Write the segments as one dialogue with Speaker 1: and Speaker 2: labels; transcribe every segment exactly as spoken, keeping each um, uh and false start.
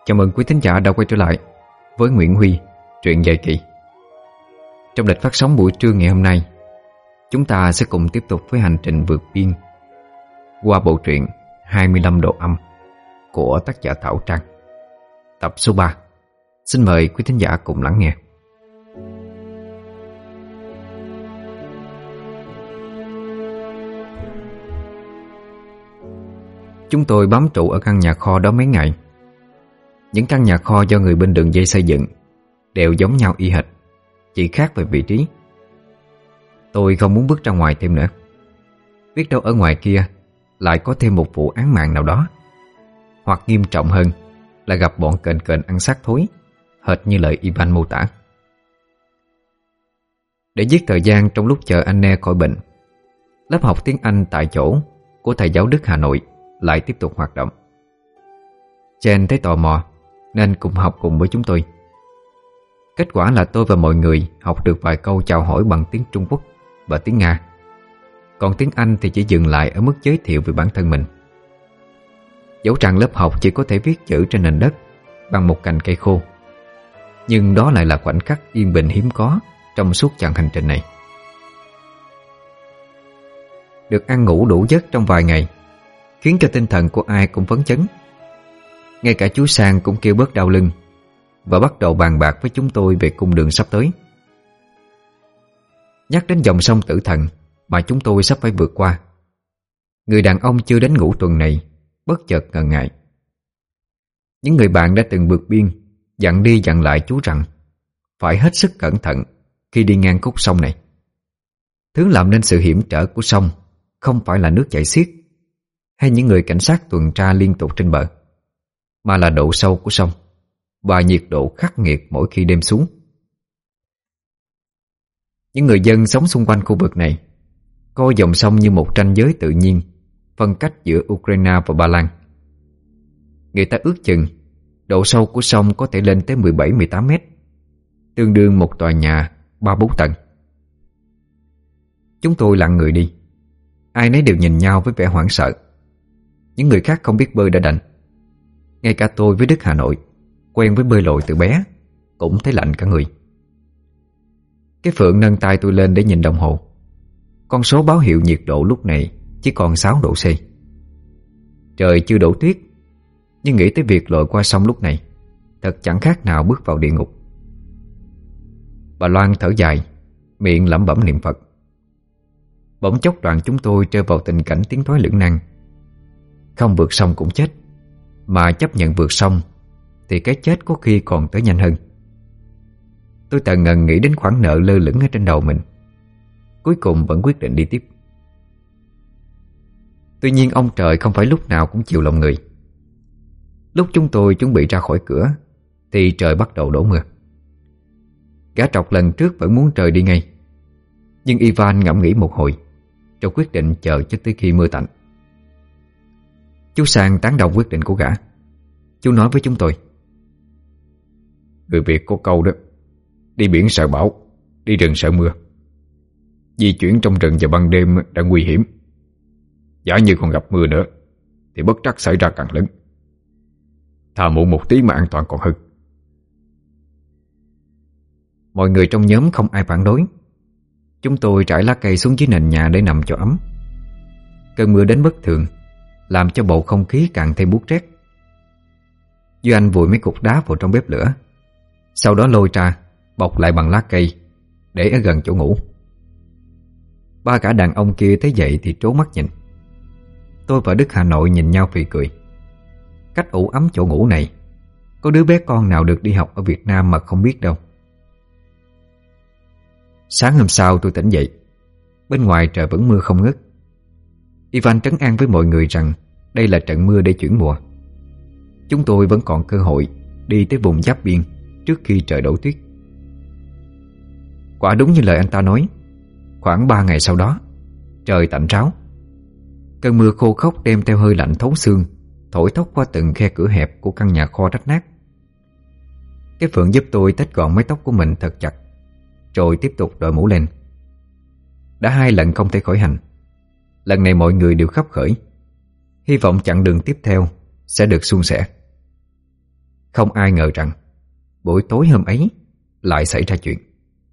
Speaker 1: Chào mừng quý thính giả đã quay trở lại với Nguyễn Huy, truyện dài kỳ. Trong lịch phát sóng buổi trưa ngày hôm nay, chúng ta sẽ cùng tiếp tục với hành trình vượt biên qua bộ truyện hai mươi lăm độ âm của tác giả Thảo Trang, tập số ba. Xin mời quý thính giả cùng lắng nghe. Chúng tôi bám trụ ở căn nhà kho đó mấy ngày. Những căn nhà kho do người bên đường dây xây dựng đều giống nhau y hệt, chỉ khác về vị trí. Tôi không muốn bước ra ngoài thêm nữa. Biết đâu ở ngoài kia lại có thêm một vụ án mạng nào đó, hoặc nghiêm trọng hơn là gặp bọn kền kền ăn xác thối, hệt như lời Ivan mô tả. Để giết thời gian trong lúc chờ anh Ne khỏi bệnh, lớp học tiếng Anh tại chỗ của thầy giáo Đức Hà Nội lại tiếp tục hoạt động. Jen thấy tò mò nên cùng học cùng với chúng tôi. Kết quả là tôi và mọi người học được vài câu chào hỏi bằng tiếng Trung Quốc và tiếng Nga. Còn tiếng Anh thì chỉ dừng lại ở mức giới thiệu về bản thân mình. Dẫu rằng lớp học chỉ có thể viết chữ trên nền đất bằng một cành cây khô, nhưng đó lại là khoảnh khắc yên bình hiếm có trong suốt chặng hành trình này. Được ăn ngủ đủ giấc trong vài ngày khiến cho tinh thần của ai cũng phấn chấn. Ngay cả chú Sang cũng kêu bớt đau lưng và bắt đầu bàn bạc với chúng tôi về cung đường sắp tới. Nhắc đến dòng sông Tử Thần mà chúng tôi sắp phải vượt qua, người đàn ông chưa đến ngũ tuần này bất chợt ngần ngại. Những người bạn đã từng vượt biên dặn đi dặn lại chú rằng phải hết sức cẩn thận khi đi ngang khúc sông này. Thứ làm nên sự hiểm trở của sông không phải là nước chảy xiết hay những người cảnh sát tuần tra liên tục trên bờ, mà là độ sâu của sông và nhiệt độ khắc nghiệt mỗi khi đêm xuống. Những người dân sống xung quanh khu vực này coi dòng sông như một ranh giới tự nhiên phân cách giữa Ukraine và Ba Lan. Người ta ước chừng độ sâu của sông có thể lên tới mười bảy mười tám mét, tương đương một tòa nhà ba bốn tầng. Chúng tôi lặng người đi, ai nấy đều nhìn nhau với vẻ hoảng sợ. Những người khác không biết bơi đã đành. Ngay cả tôi với Đức Hà Nội, quen với bơi lội từ bé, cũng thấy lạnh cả người. Cái Phượng nâng tay tôi lên để nhìn đồng hồ. Con số báo hiệu nhiệt độ lúc này chỉ còn sáu độ C. Trời chưa đổ tuyết, nhưng nghĩ tới việc lội qua sông lúc này thật chẳng khác nào bước vào địa ngục. Bà Loan thở dài, miệng lẩm bẩm niệm Phật. Bỗng chốc đoàn chúng tôi rơi vào tình cảnh tiến thoái lưỡng nan. Không vượt sông cũng chết, mà chấp nhận vượt sông thì cái chết có khi còn tới nhanh hơn. Tôi tần ngần nghĩ đến khoản nợ lơ lửng ở trên đầu mình. Cuối cùng vẫn quyết định đi tiếp. Tuy nhiên ông trời không phải lúc nào cũng chịu lòng người. Lúc chúng tôi chuẩn bị ra khỏi cửa thì trời bắt đầu đổ mưa. Gã trọc lần trước vẫn muốn trời đi ngay, nhưng Ivan ngẫm nghĩ một hồi rồi quyết định chờ cho tới khi mưa tạnh. Chú Sang tán đồng quyết định của gã. Chú nói với chúng tôi: người Việt có câu đó, đi biển sợ bão, đi rừng sợ mưa. Di chuyển trong rừng vào ban đêm đã nguy hiểm. Giả như còn gặp mưa nữa thì bất trắc xảy ra càng lớn. Thà muộn một tí mà an toàn còn hơn. Mọi người trong nhóm không ai phản đối. Chúng tôi trải lá cây xuống dưới nền nhà để nằm cho ấm. Cơn mưa đến bất thường làm cho bầu không khí càng thêm buốt rét. Duy Anh vùi mấy cục đá vào trong bếp lửa, sau đó lôi ra bọc lại bằng lá cây để ở gần chỗ ngủ. Ba gã đàn ông kia thấy vậy thì trố mắt nhìn. Tôi và Đức Hà Nội nhìn nhau phì cười. Cách ủ ấm chỗ ngủ này, có đứa bé con nào được đi học ở Việt Nam mà không biết đâu. Sáng hôm sau tôi tỉnh dậy, bên ngoài trời vẫn mưa không ngớt. Ivan trấn an với mọi người rằng đây là trận mưa để chuyển mùa. Chúng tôi vẫn còn cơ hội đi tới vùng giáp biên trước khi trời đổ tuyết. Quả đúng như lời anh ta nói, khoảng ba ngày sau đó trời tạnh ráo. Cơn mưa khô khốc đem theo hơi lạnh thấu xương thổi thốc qua từng khe cửa hẹp của căn nhà kho rách nát. Cái Phượng giúp tôi tết gọn mái tóc của mình thật chặt, rồi tiếp tục đội mũ lên. Đã hai lần không thể khởi hành, lần này mọi người đều khấp khởi, hy vọng chặng đường tiếp theo sẽ được suôn sẻ. Không ai ngờ rằng buổi tối hôm ấy lại xảy ra chuyện.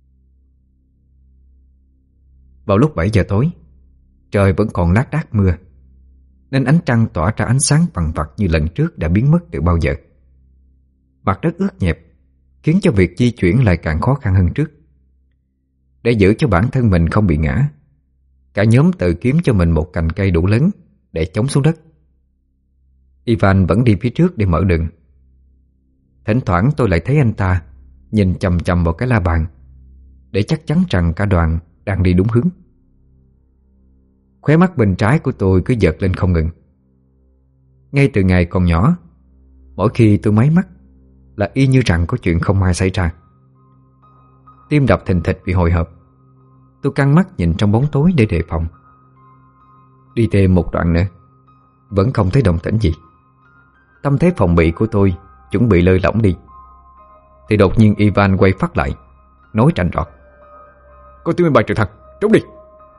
Speaker 1: Vào lúc bảy giờ tối, trời vẫn còn lác đác mưa, nên ánh trăng tỏa ra ánh sáng vằn vặt như lần trước đã biến mất từ bao giờ. Mặt đất ướt nhẹp, khiến cho việc di chuyển lại càng khó khăn hơn trước. Để giữ cho bản thân mình không bị ngã, cả nhóm tự kiếm cho mình một cành cây đủ lớn để chống xuống đất. Ivan vẫn đi phía trước để mở đường. Thỉnh thoảng tôi lại thấy anh ta nhìn chằm chằm vào cái la bàn, để chắc chắn rằng cả đoàn đang đi đúng hướng. Khóe mắt bên trái của tôi cứ giật lên không ngừng. Ngay từ ngày còn nhỏ, mỗi khi tôi máy mắt là y như rằng có chuyện không may xảy ra. Tim đập thình thịch vì hồi hộp. Tôi căng mắt nhìn trong bóng tối để đề phòng. Đi thêm một đoạn nữa, vẫn không thấy động tĩnh gì. Tâm thế phòng bị của tôi chuẩn bị lơi lỏng đi, thì đột nhiên Ivan quay phát lại, nói rành rọt: "Có tiếng máy bay trực thăng, trốn đi!"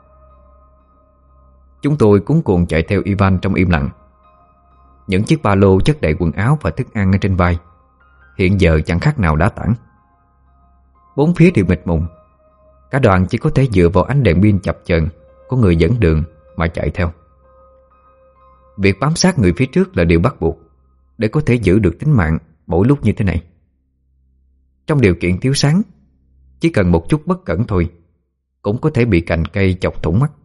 Speaker 1: Chúng tôi cuống cuồng chạy theo Ivan trong im lặng. Những chiếc ba lô chất đầy quần áo và thức ăn ở trên vai hiện giờ chẳng khác nào đá tảng. Bốn phía đều mịt mùng. Cả đoàn chỉ có thể dựa vào ánh đèn pin chập chờn của người dẫn đường mà chạy theo. Việc bám sát người phía trước là điều bắt buộc để có thể giữ được tính mạng mỗi lúc như thế này. Trong điều kiện thiếu sáng, chỉ cần một chút bất cẩn thôi cũng có thể bị cành cây chọc thủng mắt.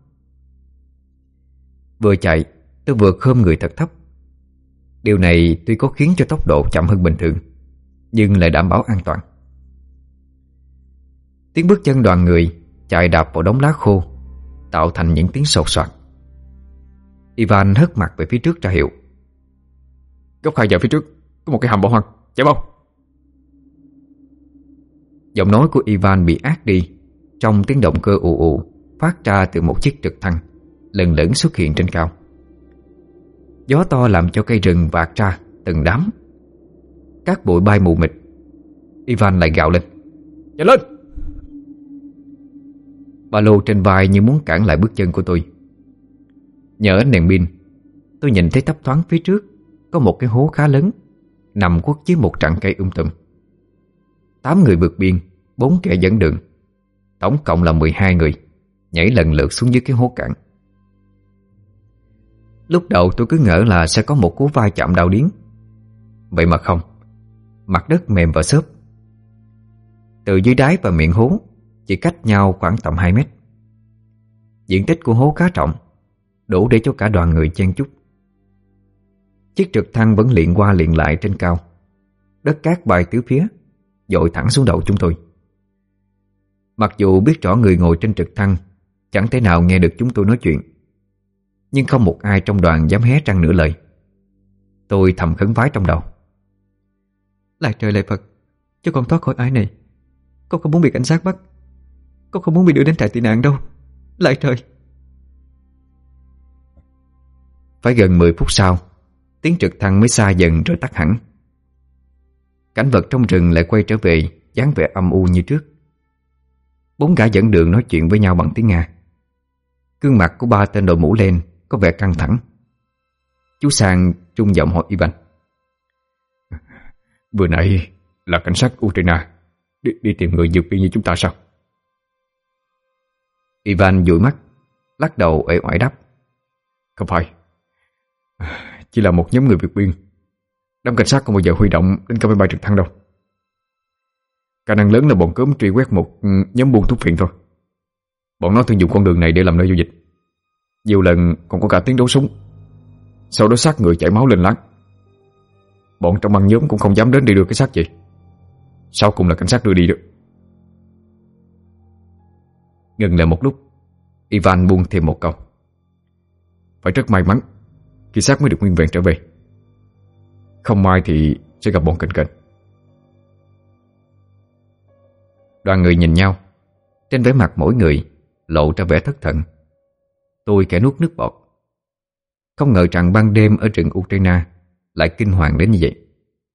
Speaker 1: Vừa chạy, tôi vừa khom người thật thấp. Điều này tuy có khiến cho tốc độ chậm hơn bình thường, nhưng lại đảm bảo an toàn. Tiếng bước chân đoàn người chạy đạp vào đống lá khô tạo thành những tiếng sột soạt. Ivan hất mặt về phía trước ra hiệu: "Góc hai giờ phía trước có một cái hầm bỏ hoang, chạy mau!" Giọng nói của Ivan bị át đi trong tiếng động cơ ù ù phát ra từ một chiếc trực thăng lần lẫn xuất hiện trên cao. Gió to làm cho cây rừng vạt ra từng đám, cát bụi bay mù mịt. Ivan lại gào lên: "Nhanh lên!" Ba lô trên vai như muốn cản lại bước chân của tôi. Nhờ ánh đèn pin, tôi nhìn thấy thấp thoáng phía trước có một cái hố khá lớn nằm khuất dưới một rặng cây um tùm. Tám người vượt biên, bốn kẻ dẫn đường, tổng cộng là mười hai người nhảy lần lượt xuống dưới cái hố cạn. Lúc đầu tôi cứ ngỡ là sẽ có một cú va chạm đau điếng. Vậy mà không. Mặt đất mềm và xốp. Từ dưới đáy và miệng hố chỉ cách nhau khoảng tầm hai mét. Diện tích của hố khá rộng, đủ để cho cả đoàn người chen chúc. Chiếc trực thăng vẫn liệng qua liệng lại trên cao. Đất cát bay tứ phía, dội thẳng xuống đầu chúng tôi. Mặc dù biết rõ người ngồi trên trực thăng chẳng thể nào nghe được chúng tôi nói chuyện, nhưng không một ai trong đoàn dám hé răng nửa lời. Tôi thầm khấn vái trong đầu: "Lạy trời lạy Phật, cho con thoát khỏi ái này. Con không muốn bị cảnh sát bắt. Con không muốn bị đưa đến trại tị nạn đâu. Lạy trời!" Phải gần mười phút sau, tiếng trực thăng mới xa dần rồi tắt hẳn. Cảnh vật trong rừng lại quay trở về dáng vẻ âm u như trước. Bốn gã dẫn đường nói chuyện với nhau bằng tiếng Nga. Gương mặt của ba tên đội mũ len có vẻ căng thẳng. Chú Sang trung giọng hỏi Ivan: "Vừa nãy là cảnh sát Ukraine đi, đi tìm người vượt biên như chúng ta sao?" Ivan dụi mắt, lắc đầu uể oải đáp: "Không phải, chỉ là một nhóm người vượt biên. Đám cảnh sát không bao giờ huy động đến cả máy bay trực thăng đâu. Khả năng lớn là bọn cướp truy quét một nhóm buôn thuốc phiện thôi. Bọn nó thường dùng con đường này để làm nơi giao dịch. Nhiều lần còn có cả tiếng đấu súng. Sau đó xác người chảy máu lên láng. Bọn trong băng nhóm cũng không dám đến để đưa cái xác gì. Sau cùng là cảnh sát đưa đi được." Ngừng lại một lúc, Ivan buông thêm một câu: "Phải rất may mắn khi xác mới được nguyên vẹn trở về. Không may thì sẽ gặp bọn cạnh cạnh." Đoàn người nhìn nhau. Trên vẻ mặt mỗi người lộ ra vẻ thất thần. Tôi kẻ nuốt nước bọt. Không ngờ rằng ban đêm ở rừng Ukraine lại kinh hoàng đến như vậy.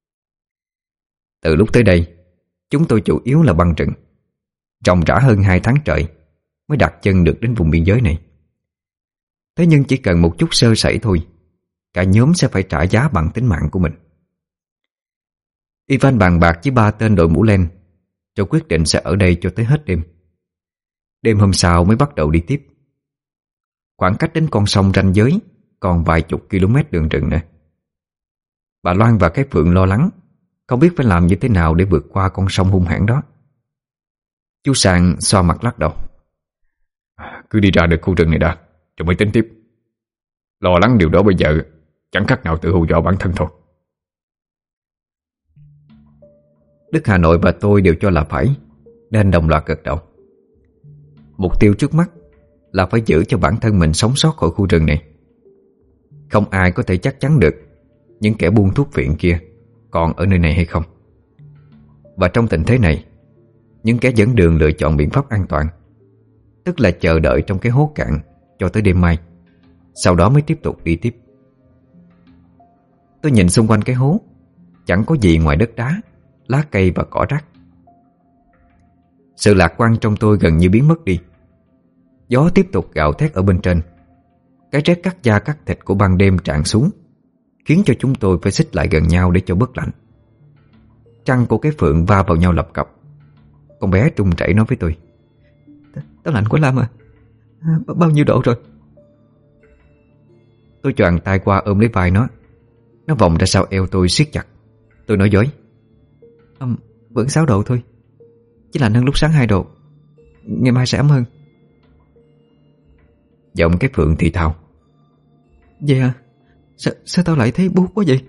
Speaker 1: Từ lúc tới đây, chúng tôi chủ yếu là băng rừng. Ròng rã hơn hai tháng trời mới đặt chân được đến vùng biên giới này. Thế nhưng chỉ cần một chút sơ sẩy thôi, cả nhóm sẽ phải trả giá bằng tính mạng của mình. Ivan bàn bạc với ba tên đội mũ len, rồi quyết định sẽ ở đây cho tới hết đêm. Đêm hôm sau mới bắt đầu đi tiếp. Khoảng cách đến con sông ranh giới còn vài chục km đường rừng nữa. Bà Loan và cái Phượng lo lắng, không biết phải làm như thế nào để vượt qua con sông hung hãn đó. Chú Sang xoa mặt lắc đầu. Cứ đi ra được khu rừng này đã, rồi mới tính tiếp. Lo lắng điều đó bây giờ chẳng khác nào tự hù dọa bản thân thôi. Đức Hà Nội và tôi đều cho là phải, nên đồng loạt gật đầu. Mục tiêu trước mắt là phải giữ cho bản thân mình sống sót khỏi khu rừng này. Không ai có thể chắc chắn được những kẻ buôn thuốc viện kia còn ở nơi này hay không. Và trong tình thế này, những kẻ dẫn đường lựa chọn biện pháp an toàn, tức là chờ đợi trong cái hố cạn cho tới đêm mai, sau đó mới tiếp tục đi tiếp. Tôi nhìn xung quanh cái hố, chẳng có gì ngoài đất đá, lá cây và cỏ rác. Sự lạc quan trong tôi gần như biến mất đi. Gió tiếp tục gào thét ở bên trên. Cái rét cắt da cắt thịt của ban đêm tràn xuống, khiến cho chúng tôi phải xích lại gần nhau để cho bớt lạnh. Trăng của cái Phượng va vào nhau lập cập. Con bé trung chảy nói với tôi: Tao lạnh quá Lam à, bao nhiêu độ rồi? Tôi choàng tay qua ôm lấy vai nó. Nó vòng ra sau eo tôi siết chặt. Tôi nói dối: um, Vẫn sáu độ thôi, chỉ lạnh hơn lúc sáng hai độ. Ngày mai sẽ ấm hơn. Giọng cái Phượng thì thào: Vậy à? Sao, sao tao lại thấy buốt quá vậy?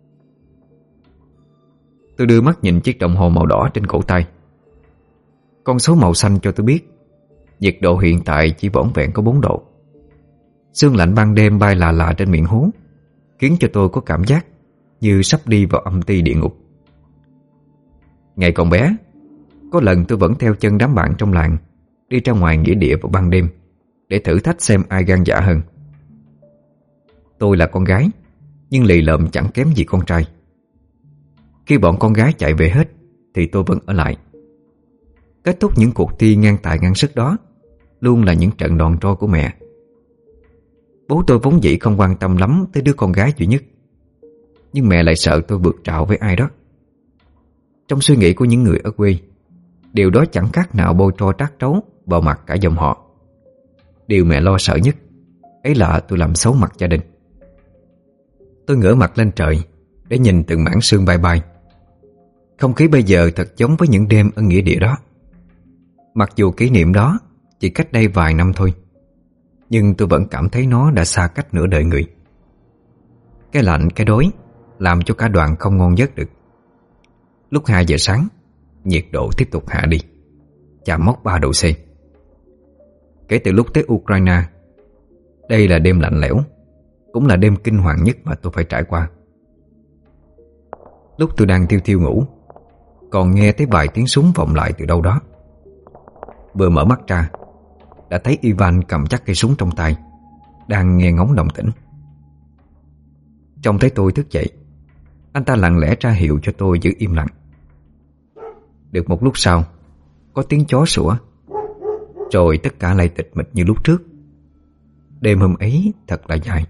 Speaker 1: Tôi đưa mắt nhìn chiếc đồng hồ màu đỏ trên cổ tay. Con số màu xanh cho tôi biết nhiệt độ hiện tại chỉ vỏn vẹn có bốn độ. Sương lạnh ban đêm bay lạ lạ trên miệng hố, khiến cho tôi có cảm giác như sắp đi vào âm ti địa ngục. Ngày còn bé, có lần tôi vẫn theo chân đám bạn trong làng đi ra ngoài nghĩa địa vào ban đêm để thử thách xem ai gan dạ hơn. Tôi là con gái, nhưng lì lợm chẳng kém gì con trai. Khi bọn con gái chạy về hết thì tôi vẫn ở lại. Kết thúc những cuộc thi ngang tài ngang sức đó luôn là những trận đòn roi của mẹ. Bố tôi vốn dĩ không quan tâm lắm tới đứa con gái duy nhất, nhưng mẹ lại sợ tôi vượt trạo với ai đó. Trong suy nghĩ của những người ở quê, điều đó chẳng khác nào bôi tro trát trấu vào mặt cả dòng họ. Điều mẹ lo sợ nhất ấy là tôi làm xấu mặt gia đình. Tôi ngửa mặt lên trời để nhìn từng mảng sương bay bay. Không khí bây giờ thật giống với những đêm ở nghĩa địa đó. Mặc dù kỷ niệm đó chỉ cách đây vài năm thôi, nhưng tôi vẫn cảm thấy nó đã xa cách nửa đời người. Cái lạnh, cái đói làm cho cả đoàn không ngon giấc được. Lúc hai giờ sáng, nhiệt độ tiếp tục hạ đi, chạm mốc ba độ C. Kể từ lúc tới Ukraine, đây là đêm lạnh lẽo, cũng là đêm kinh hoàng nhất mà tôi phải trải qua. Lúc tôi đang thiêu thiêu ngủ, còn nghe thấy vài tiếng súng vọng lại từ đâu đó. Vừa mở mắt ra, đã thấy Ivan cầm chắc cây súng trong tay, đang nghe ngóng động tĩnh. Trông thấy tôi thức dậy, anh ta lặng lẽ ra hiệu cho tôi giữ im lặng. Được một lúc sau, có tiếng chó sủa, rồi tất cả lại tịch mịch như lúc trước. Đêm hôm ấy thật là dài.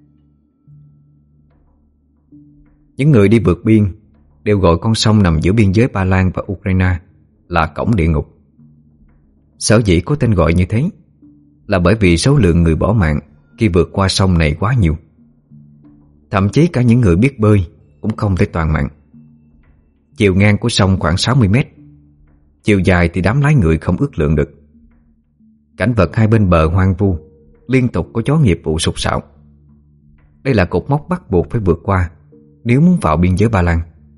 Speaker 1: Những người đi vượt biên đều gọi con sông nằm giữa biên giới Ba Lan và Ukraine là cổng địa ngục. Sở dĩ có tên gọi như thế là bởi vì số lượng người bỏ mạng khi vượt qua sông này quá nhiều. Thậm chí cả những người biết bơi cũng không thể toàn mạng. Chiều ngang của sông khoảng sáu mươi mét, chiều dài thì đám lái người không ước lượng được. Cảnh vật hai bên bờ hoang vu, liên tục có chó nghiệp vụ sục sạo. Đây là cột mốc bắt buộc phải vượt qua nếu muốn vào biên giới Ba Lan.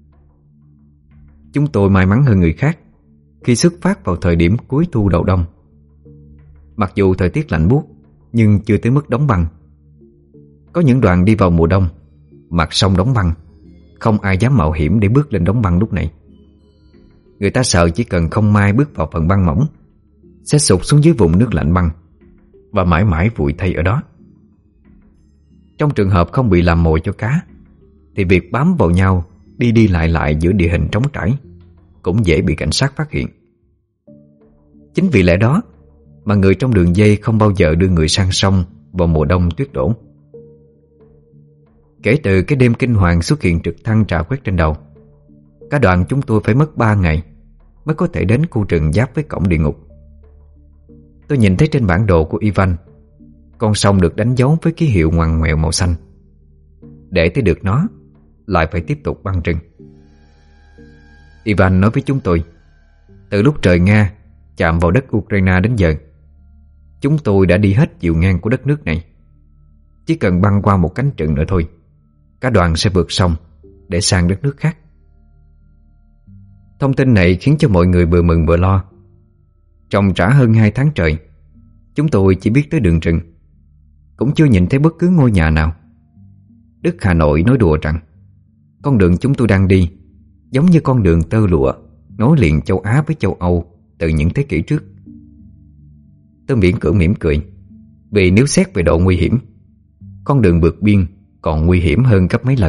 Speaker 1: Chúng tôi may mắn hơn người khác khi xuất phát vào thời điểm cuối thu đầu đông. Mặc dù thời tiết lạnh buốt, nhưng chưa tới mức đóng băng. Có những đoàn đi vào mùa đông, mặt sông đóng băng, không ai dám mạo hiểm để bước lên đóng băng lúc này. Người ta sợ chỉ cần không may bước vào phần băng mỏng sẽ sụt xuống dưới vùng nước lạnh băng và mãi mãi vùi thay ở đó. Trong trường hợp không bị làm mồi cho cá, thì việc bám vào nhau đi đi lại lại giữa địa hình trống trải cũng dễ bị cảnh sát phát hiện. Chính vì lẽ đó mà người trong đường dây không bao giờ đưa người sang sông vào mùa đông tuyết đổ. Kể từ cái đêm kinh hoàng xuất hiện trực thăng trà quét trên đầu, Cả đoàn chúng tôi phải mất ba ngày mới có thể đến khu rừng giáp với cổng địa ngục. Tôi nhìn thấy trên bản đồ của Ivan, con sông được đánh dấu với ký hiệu ngoằn ngoèo màu xanh. Để tới được nó, lại phải tiếp tục băng rừng. Ivan nói với chúng tôi, từ lúc trời Nga chạm vào đất Ukraine đến giờ, chúng tôi đã đi hết chiều ngang của đất nước này. Chỉ cần băng qua một cánh rừng nữa thôi, cả đoàn sẽ vượt sông để sang đất nước khác. Thông tin này khiến cho mọi người vừa mừng vừa lo. Trồng trả hơn hai tháng trời, chúng tôi chỉ biết tới đường rừng, cũng chưa nhìn thấy bất cứ ngôi nhà nào. Đức Hà Nội nói đùa rằng con đường chúng tôi đang đi giống như con đường tơ lụa nối liền châu Á với châu Âu từ những thế kỷ trước. Tôi miễn cưỡng mỉm cười, vì nếu xét về độ nguy hiểm, con đường vượt biên còn nguy hiểm hơn gấp mấy lần.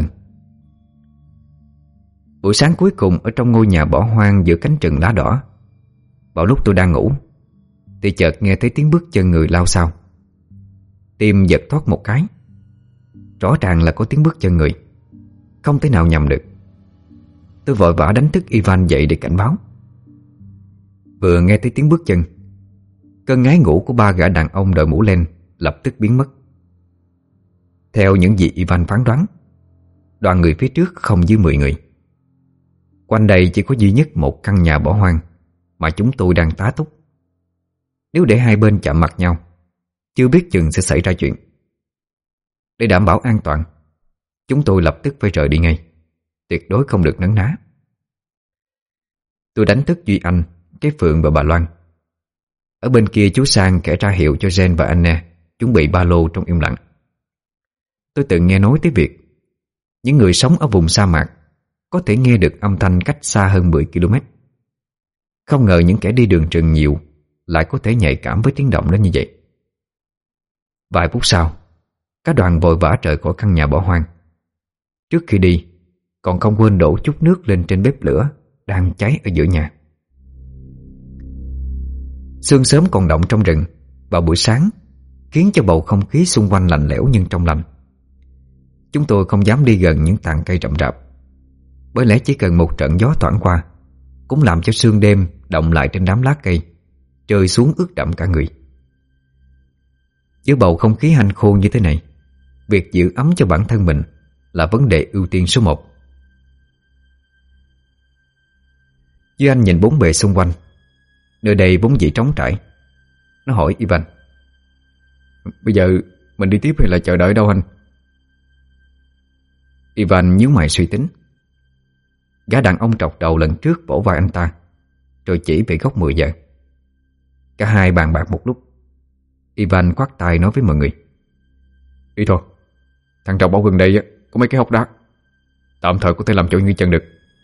Speaker 1: Buổi sáng cuối cùng ở trong ngôi nhà bỏ hoang giữa cánh rừng lá đỏ, vào lúc tôi đang ngủ thì chợt nghe thấy tiếng bước chân người lao xao. Tim giật thoát một cái. Rõ ràng là có tiếng bước chân người, không thể nào nhầm được. Tôi vội vã đánh thức Ivan dậy để cảnh báo. Vừa nghe thấy tiếng bước chân, cơn ngái ngủ của ba gã đàn ông đội mũ len lập tức biến mất. Theo những gì Ivan phán đoán, đoàn người phía trước không dưới mười người. Quanh đây chỉ có duy nhất một căn nhà bỏ hoang mà chúng tôi đang tá túc. Nếu để hai bên chạm mặt nhau, chưa biết chừng sẽ xảy ra chuyện. Để đảm bảo an toàn, chúng tôi lập tức phải rời đi ngay, tuyệt đối không được nấn ná. Tôi đánh thức Duy Anh, cái Phượng và bà Loan. Ở bên kia chú Sang kể ra hiệu cho Jen và Anne chuẩn bị ba lô trong im lặng. Tôi từng nghe nói tới việc những người sống ở vùng sa mạc có thể nghe được âm thanh cách xa hơn mười ki lô mét. Không ngờ những kẻ đi đường rừng nhiều lại có thể nhạy cảm với tiếng động đến như vậy. Vài phút sau, cả đoàn vội vã rời khỏi căn nhà bỏ hoang. Trước khi đi, còn không quên đổ chút nước lên trên bếp lửa đang cháy ở giữa nhà. Sương sớm còn động trong rừng vào buổi sáng khiến cho bầu không khí xung quanh lạnh lẽo nhưng trong lành. Chúng tôi không dám đi gần những tàn cây rậm rạp, bởi lẽ chỉ cần một trận gió thoảng qua cũng làm cho sương đêm động lại trên đám lá cây, rơi xuống ướt đẫm cả người. Giữa bầu không khí hanh khô như thế này, việc giữ ấm cho bản thân mình là vấn đề ưu tiên số một. Duy Anh nhìn bốn bề xung quanh. Nơi đây vốn dĩ trống trải. Nó hỏi Ivan, bây giờ mình đi tiếp hay là chờ đợi đâu anh? Ivan nhíu mày suy tính. Gã đàn ông trọc đầu lần trước vỗ vai anh ta, rồi chỉ về góc mười giờ. Cả hai bàn bạc một lúc. Ivan quát tay nói với mọi người, đi thôi, thằng trọc bảo gần đây có mấy cái hốc đá, tạm thời có thể làm chỗ nghỉ chân được.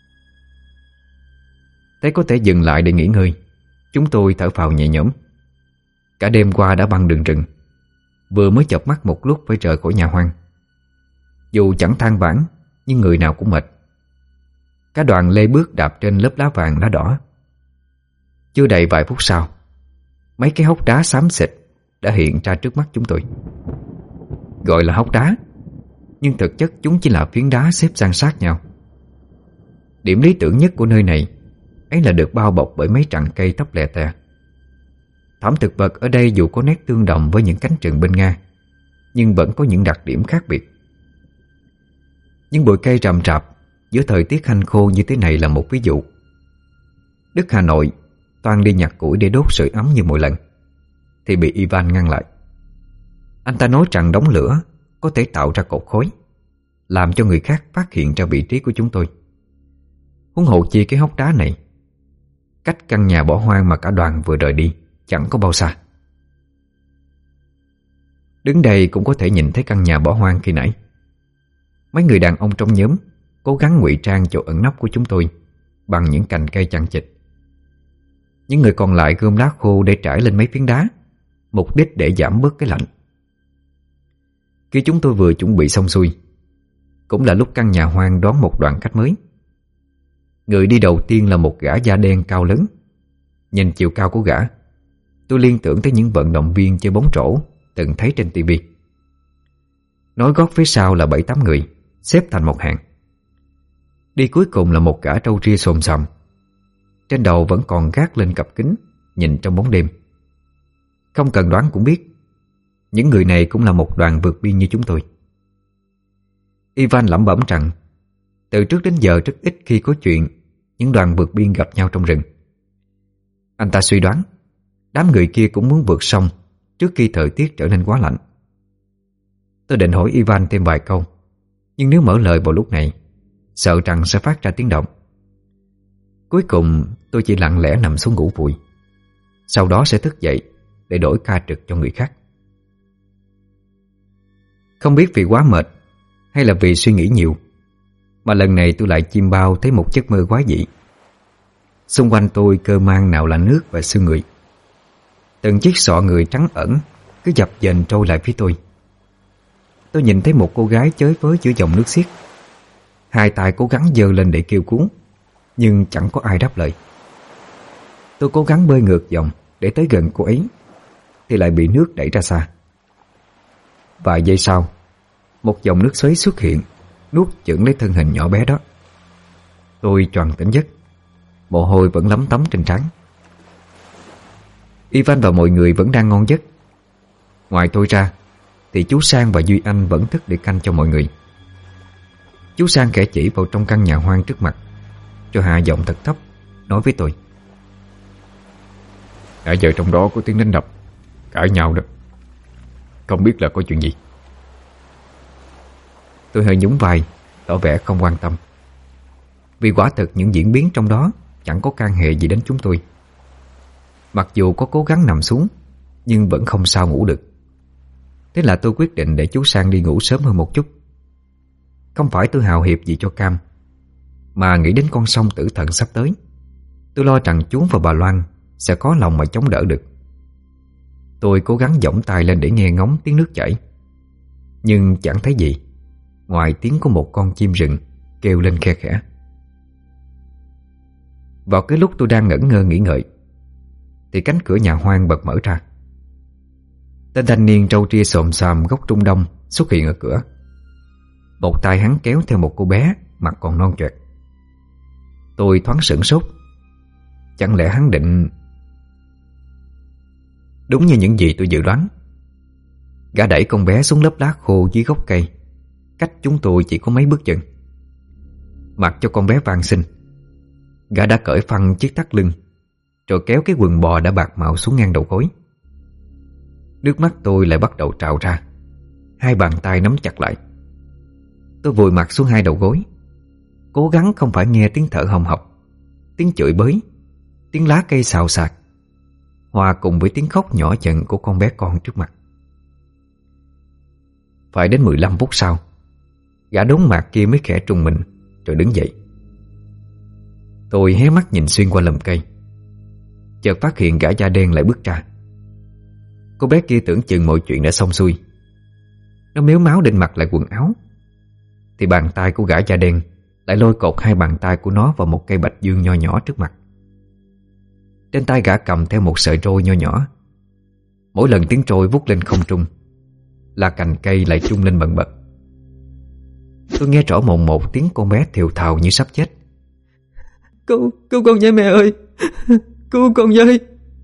Speaker 1: Thấy có thể dừng lại để nghỉ ngơi, chúng tôi thở phào nhẹ nhõm. Cả đêm qua đã băng đường rừng, vừa mới chợp mắt một lúc phải rời khỏi nhà hoang. Dù chẳng than vãn, nhưng người nào cũng mệt. Cả đoàn lê bước đạp trên lớp lá vàng lá đỏ. Chưa đầy vài phút sau, mấy cái hốc đá xám xịt đã hiện ra trước mắt chúng tôi. Gọi là hốc đá, nhưng thực chất chúng chỉ là phiến đá xếp san sát nhau. Điểm lý tưởng nhất của nơi này ấy là được bao bọc bởi mấy trặng cây tóc lè tè. Thảm thực vật ở đây dù có nét tương đồng với những cánh rừng bên Nga, nhưng vẫn có những đặc điểm khác biệt. Những bụi cây rậm rạp giữa thời tiết hanh khô như thế này là một ví dụ. Đức Hà Nội toan đi nhặt củi để đốt sưởi ấm như mọi lần, thì bị Ivan ngăn lại. Anh ta nói rằng đống lửa có thể tạo ra cột khói, làm cho người khác phát hiện ra vị trí của chúng tôi. Huống hồ chi cái hốc đá này cách căn nhà bỏ hoang mà cả đoàn vừa rời đi chẳng có bao xa. Đứng đây cũng có thể nhìn thấy căn nhà bỏ hoang khi nãy. Mấy người đàn ông trong nhóm cố gắng ngụy trang chỗ ẩn nấp của chúng tôi bằng những cành cây chằng chịt. Những người còn lại gom lá khô để trải lên mấy phiến đá, mục đích để giảm bớt cái lạnh. Khi chúng tôi vừa chuẩn bị xong xuôi, cũng là lúc căn nhà hoang đón một đoàn khách mới. Người đi đầu tiên là một gã da đen cao lớn. Nhìn chiều cao của gã, tôi liên tưởng tới những vận động viên chơi bóng rổ từng thấy trên tivi. Nối gót phía sau là bảy tám người xếp thành một hàng. Đi cuối cùng là một gã râu ria xồm xoàm, trên đầu vẫn còn gác lên cặp kính, nhìn trong bóng đêm. Không cần đoán cũng biết, những người này cũng là một đoàn vượt biên như chúng tôi. Ivan lẩm bẩm rằng từ trước đến giờ rất ít khi có chuyện những đoàn vượt biên gặp nhau trong rừng. Anh ta suy đoán đám người kia cũng muốn vượt sông trước khi thời tiết trở nên quá lạnh. Tôi định hỏi Ivan thêm vài câu, nhưng nếu mở lời vào lúc này, sợ rằng sẽ phát ra tiếng động. Cuối cùng tôi chỉ lặng lẽ nằm xuống ngủ vùi, sau đó sẽ thức dậy để đổi ca trực cho người khác. Không biết vì quá mệt hay là vì suy nghĩ nhiều, mà lần này tôi lại chim bao thấy một giấc mơ quái dị. Xung quanh tôi cơ man nào là nước và xương người. Từng chiếc xọ người trắng ẩn cứ dập dềnh trôi lại phía tôi. Tôi nhìn thấy một cô gái chới với giữa dòng nước xiết, hai tay cố gắng giơ lên để kêu cứu, nhưng chẳng có ai đáp lời. Tôi cố gắng bơi ngược dòng để tới gần cô ấy, thì lại bị nước đẩy ra xa. Vài giây sau, một dòng nước xoáy xuất hiện, nuốt chửng lấy thân hình nhỏ bé đó. Tôi choàng tỉnh giấc, mồ hôi vẫn lấm tấm trên trán. Ivan và mọi người vẫn đang ngon giấc. Ngoài tôi ra thì chú Sang và Duy Anh vẫn thức để canh cho mọi người. Chú Sang kẻ chỉ vào trong căn nhà hoang trước mặt, cho hạ giọng thật thấp, nói với tôi: "Nãy giờ trong đó có tiếng đánh đập, cãi nhau đó. Không biết là có chuyện gì?" Tôi hơi nhún vai, tỏ vẻ không quan tâm, vì quả thực những diễn biến trong đó chẳng có can hệ gì đến chúng tôi. Mặc dù có cố gắng nằm xuống, nhưng vẫn không sao ngủ được. Thế là tôi quyết định để chú Sang đi ngủ sớm hơn một chút. Không phải tôi hào hiệp gì cho Cam, mà nghĩ đến con sông tử thần sắp tới. Tôi lo rằng chú và bà Loan sẽ có lòng mà chống đỡ được. Tôi cố gắng giỏng tay lên để nghe ngóng tiếng nước chảy, nhưng chẳng thấy gì ngoài tiếng của một con chim rừng kêu lên khe khẽ. Vào cái lúc tôi đang ngẩn ngơ nghĩ ngợi, thì cánh cửa nhà hoang bật mở ra. Tên thanh niên râu ria xồm xoàm gốc Trung Đông xuất hiện ở cửa. Một tay hắn kéo theo một cô bé mặt còn non choẹt. Tôi thoáng sửng sốt. Chẳng lẽ hắn định... Đúng như những gì tôi dự đoán, gã đẩy con bé xuống lớp lá khô dưới gốc cây, cách chúng tôi chỉ có mấy bước chân. Mặc cho con bé van xin, gã đã cởi phăng chiếc thắt lưng, rồi kéo cái quần bò đã bạc màu xuống ngang đầu gối. Nước mắt tôi lại bắt đầu trào ra, hai bàn tay nắm chặt lại. Tôi vùi mặt xuống hai đầu gối, cố gắng không phải nghe tiếng thở hồng hộc, tiếng chửi bới, tiếng lá cây xào xạc, hòa cùng với tiếng khóc nhỏ dần của con bé con trước mặt. Phải đến mười lăm phút sau, gã đốn mạc kia mới khẽ trùng mình rồi đứng dậy. Tôi hé mắt nhìn xuyên qua lùm cây, chợt phát hiện gã da đen lại bước ra. Cô bé kia tưởng chừng mọi chuyện đã xong xuôi. Nó mếu máo định mặc lại quần áo, thì bàn tay của gã da đen lại lôi cột hai bàn tay của nó vào một cây bạch dương nho nhỏ trước mặt. Trên tay gã cầm theo một sợi trôi nho nhỏ. Mỗi lần tiếng trôi vút lên không trung là cành cây lại trung lên bần bật. Tôi nghe rõ mồn một tiếng con bé thều thào như sắp chết: Cứu, cứu con với mẹ ơi, cứu con với.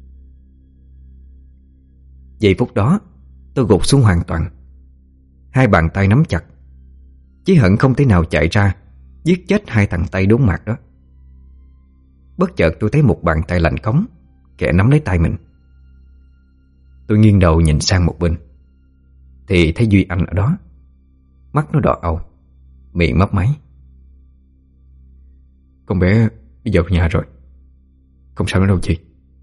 Speaker 1: Giây phút đó tôi gục xuống hoàn toàn, hai bàn tay nắm chặt, chỉ hận không thể nào chạy ra giết chết hai thằng tay đốn mạc đó. Bất chợt tôi thấy một bàn tay lạnh cống kẻ nắm lấy tay mình. Tôi nghiêng đầu nhìn sang một bên, thì thấy Duy Anh ở đó. Mắt nó đỏ au, miệng mấp máy: Con bé đi vào nhà rồi, không sao nữa đâu chị.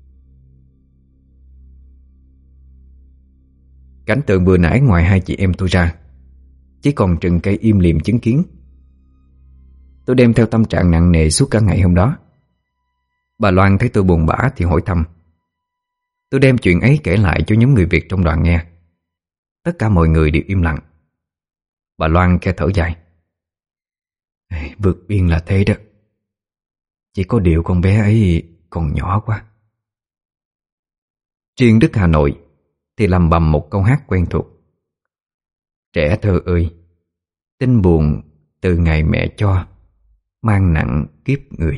Speaker 1: Cảnh tượng vừa nãy ngoài hai chị em tôi ra, chỉ còn rừng cây im lìm chứng kiến. Tôi đem theo tâm trạng nặng nề suốt cả ngày hôm đó. Bà Loan thấy tôi buồn bã thì hỏi thăm. Tôi đem chuyện ấy kể lại cho nhóm người Việt trong đoàn nghe. Tất cả mọi người đều im lặng. Bà Loan khe thở dài: Vượt biên là thế đó, chỉ có điều con bé ấy còn nhỏ quá. Riêng Đức Hà Nội thì lầm bầm một câu hát quen thuộc: Trẻ thơ ơi, tin buồn từ ngày mẹ cho, mang nặng kiếp người.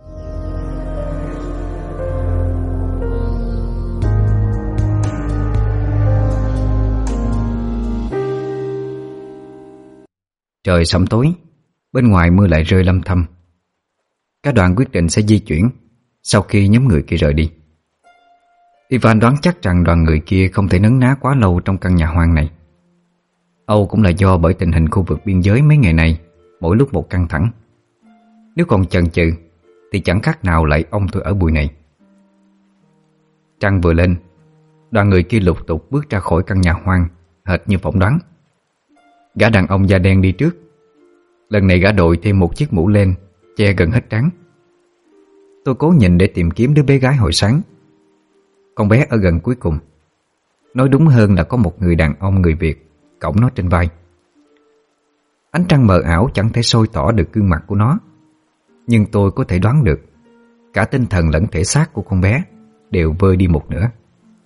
Speaker 1: Trời sẩm tối, bên ngoài mưa lại rơi lâm thâm. Cả đoàn quyết định sẽ di chuyển sau khi nhóm người kia rời đi. Ivan đoán chắc rằng đoàn người kia không thể nấn ná quá lâu trong căn nhà hoang này. Âu cũng là do bởi tình hình khu vực biên giới mấy ngày này mỗi lúc một căng thẳng. Nếu còn chần chừ thì chẳng khác nào lại ông tôi ở bụi này. Trăng vừa lên, đoàn người kia lục tục bước ra khỏi căn nhà hoang, hệt như phỏng đoán. Gã đàn ông da đen đi trước. Lần này gã đội thêm một chiếc mũ len che gần hết trán. Tôi cố nhìn để tìm kiếm đứa bé gái hồi sáng. Con bé ở gần cuối cùng. Nói đúng hơn là có một người đàn ông người Việt cõng nó trên vai. Ánh trăng mờ ảo chẳng thể soi tỏ được gương mặt của nó, nhưng tôi có thể đoán được cả tinh thần lẫn thể xác của con bé đều vơi đi một nửa.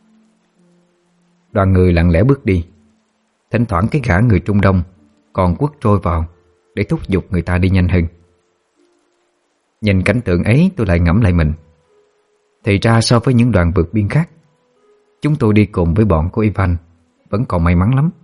Speaker 1: Đoàn người lặng lẽ bước đi. Thỉnh thoảng cái gã người Trung Đông còn quất trôi vào để thúc giục người ta đi nhanh hơn. Nhìn cảnh tượng ấy tôi lại ngẫm lại mình. Thì ra so với những đoàn vượt biên khác, chúng tôi đi cùng với bọn của Ivan vẫn còn may mắn lắm.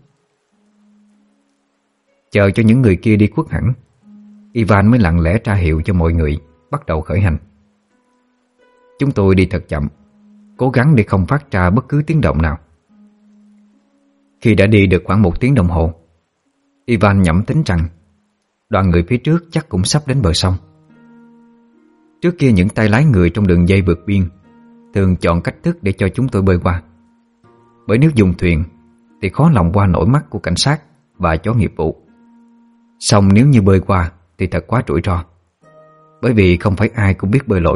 Speaker 1: Chờ cho những người kia đi khuất hẳn, Ivan mới lặng lẽ tra hiệu cho mọi người bắt đầu khởi hành. Chúng tôi đi thật chậm, cố gắng để không phát ra bất cứ tiếng động nào. Khi đã đi được khoảng một tiếng đồng hồ, Ivan nhẩm tính rằng đoàn người phía trước chắc cũng sắp đến bờ sông. Trước kia những tay lái người trong đường dây vượt biên thường chọn cách thức để cho chúng tôi bơi qua. Bởi nếu dùng thuyền thì khó lòng qua nổi mắt của cảnh sát và chó nghiệp vụ. Song nếu như bơi qua thì thật quá rủi ro, bởi vì không phải ai cũng biết bơi lội.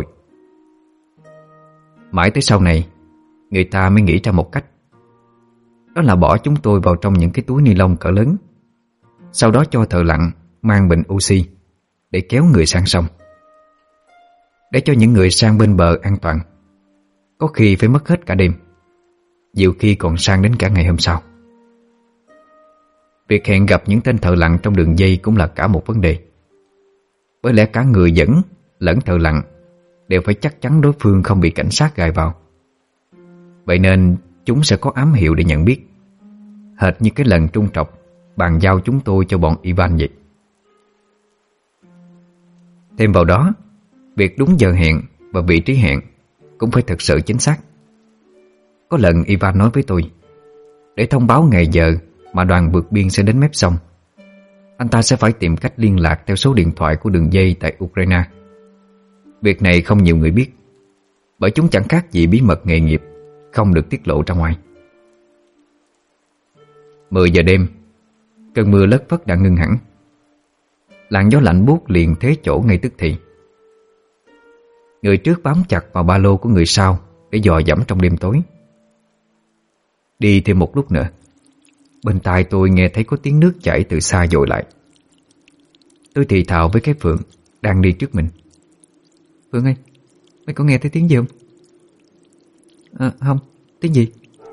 Speaker 1: Mãi tới sau này, người ta mới nghĩ ra một cách. Đó là bỏ chúng tôi vào trong những cái túi ni lông cỡ lớn, sau đó cho thợ lặn mang bình oxy để kéo người sang sông. Để cho những người sang bên bờ an toàn, có khi phải mất hết cả đêm, nhiều khi còn sang đến cả ngày hôm sau. Việc hẹn gặp những tên thợ lặn trong đường dây cũng là cả một vấn đề. Bởi lẽ cả người dẫn lẫn thợ lặn đều phải chắc chắn đối phương không bị cảnh sát gài vào. Vậy nên chúng sẽ có ám hiệu để nhận biết, hệt như cái lần Trung Trọc bàn giao chúng tôi cho bọn Ivan vậy. Thêm vào đó, việc đúng giờ hẹn và vị trí hẹn cũng phải thật sự chính xác. Có lần Ivan nói với tôi, để thông báo ngày giờ mà đoàn vượt biên sẽ đến mép sông, anh ta sẽ phải tìm cách liên lạc theo số điện thoại của đường dây tại Ukraine. Việc này không nhiều người biết, bởi chúng chẳng khác gì bí mật nghề nghiệp, không được tiết lộ ra ngoài. Mười giờ đêm, cơn mưa lất phất đã ngưng hẳn. Làn gió lạnh buốt liền thế chỗ ngay tức thì. Người trước bám chặt vào ba lô của người sau để dò dẫm trong đêm tối. Đi thêm một lúc nữa, bên tai tôi nghe thấy có tiếng nước chảy từ xa dội lại. Tôi thì thào với cái Phượng đang đi trước mình. Phượng ơi, mày có nghe thấy tiếng gì không? À, không, tiếng gì?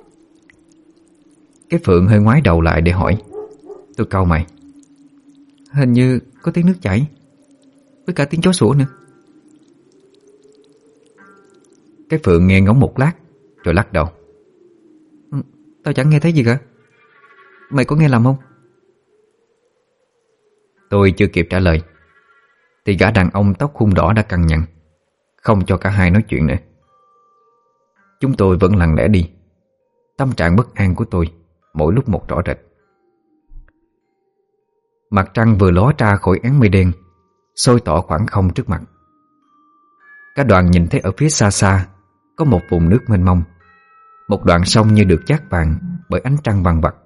Speaker 1: Cái Phượng hơi ngoái đầu lại để hỏi. Tôi cau mày. Hình như có tiếng nước chảy, với cả tiếng chó sủa nữa. Cái Phượng nghe ngóng một lát rồi lắc đầu. Ừ, tao chẳng nghe thấy gì cả. Mày có nghe lầm không? Tôi chưa kịp trả lời thì gã đàn ông tóc khung đỏ đã cằn nhằn, không cho cả hai nói chuyện nữa. Chúng tôi vẫn lặng lẽ đi. Tâm trạng bất an của tôi mỗi lúc một rõ rệt. Mặt trăng vừa ló ra khỏi áng mây đen, soi tỏ khoảng không trước mặt. Cả đoàn nhìn thấy ở phía xa xa có một vùng nước mênh mông, một đoạn sông như được chát vàng bởi ánh trăng vàng vặt.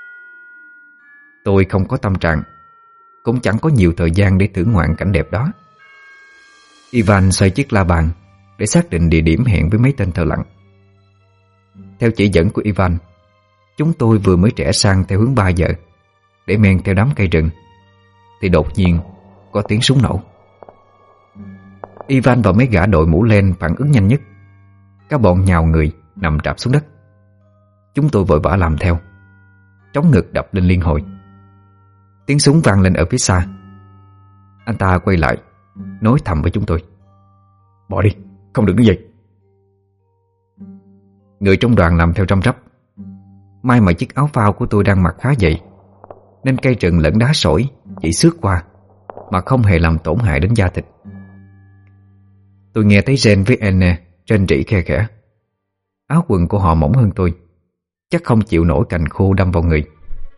Speaker 1: Tôi không có tâm trạng, cũng chẳng có nhiều thời gian để thưởng ngoạn cảnh đẹp đó. Ivan xoay chiếc la bàn để xác định địa điểm hẹn với mấy tên thợ lặn. Theo chỉ dẫn của Ivan, chúng tôi vừa mới rẽ sang theo hướng ba giờ để men theo đám cây rừng, thì đột nhiên có tiếng súng nổ. Ivan và mấy gã đội mũ len phản ứng nhanh nhất. Các bọn nhào người nằm rạp xuống đất. Chúng tôi vội vã làm theo, trống ngực đập lên liên hồi. Tiếng súng vang lên ở phía xa. Anh ta quay lại, nói thầm với chúng tôi:
Speaker 2: Bỏ đi, không được như vậy.
Speaker 1: Người trong đoàn làm theo răm rắp. May mà chiếc áo phao của tôi đang mặc khá dày, nên cây rừng lẫn đá sỏi chỉ xước qua mà không hề làm tổn hại đến da thịt. Tôi nghe thấy Jen với Anne rên rỉ khe khẽ. Áo quần của họ mỏng hơn tôi, chắc không chịu nổi cành khô đâm vào người.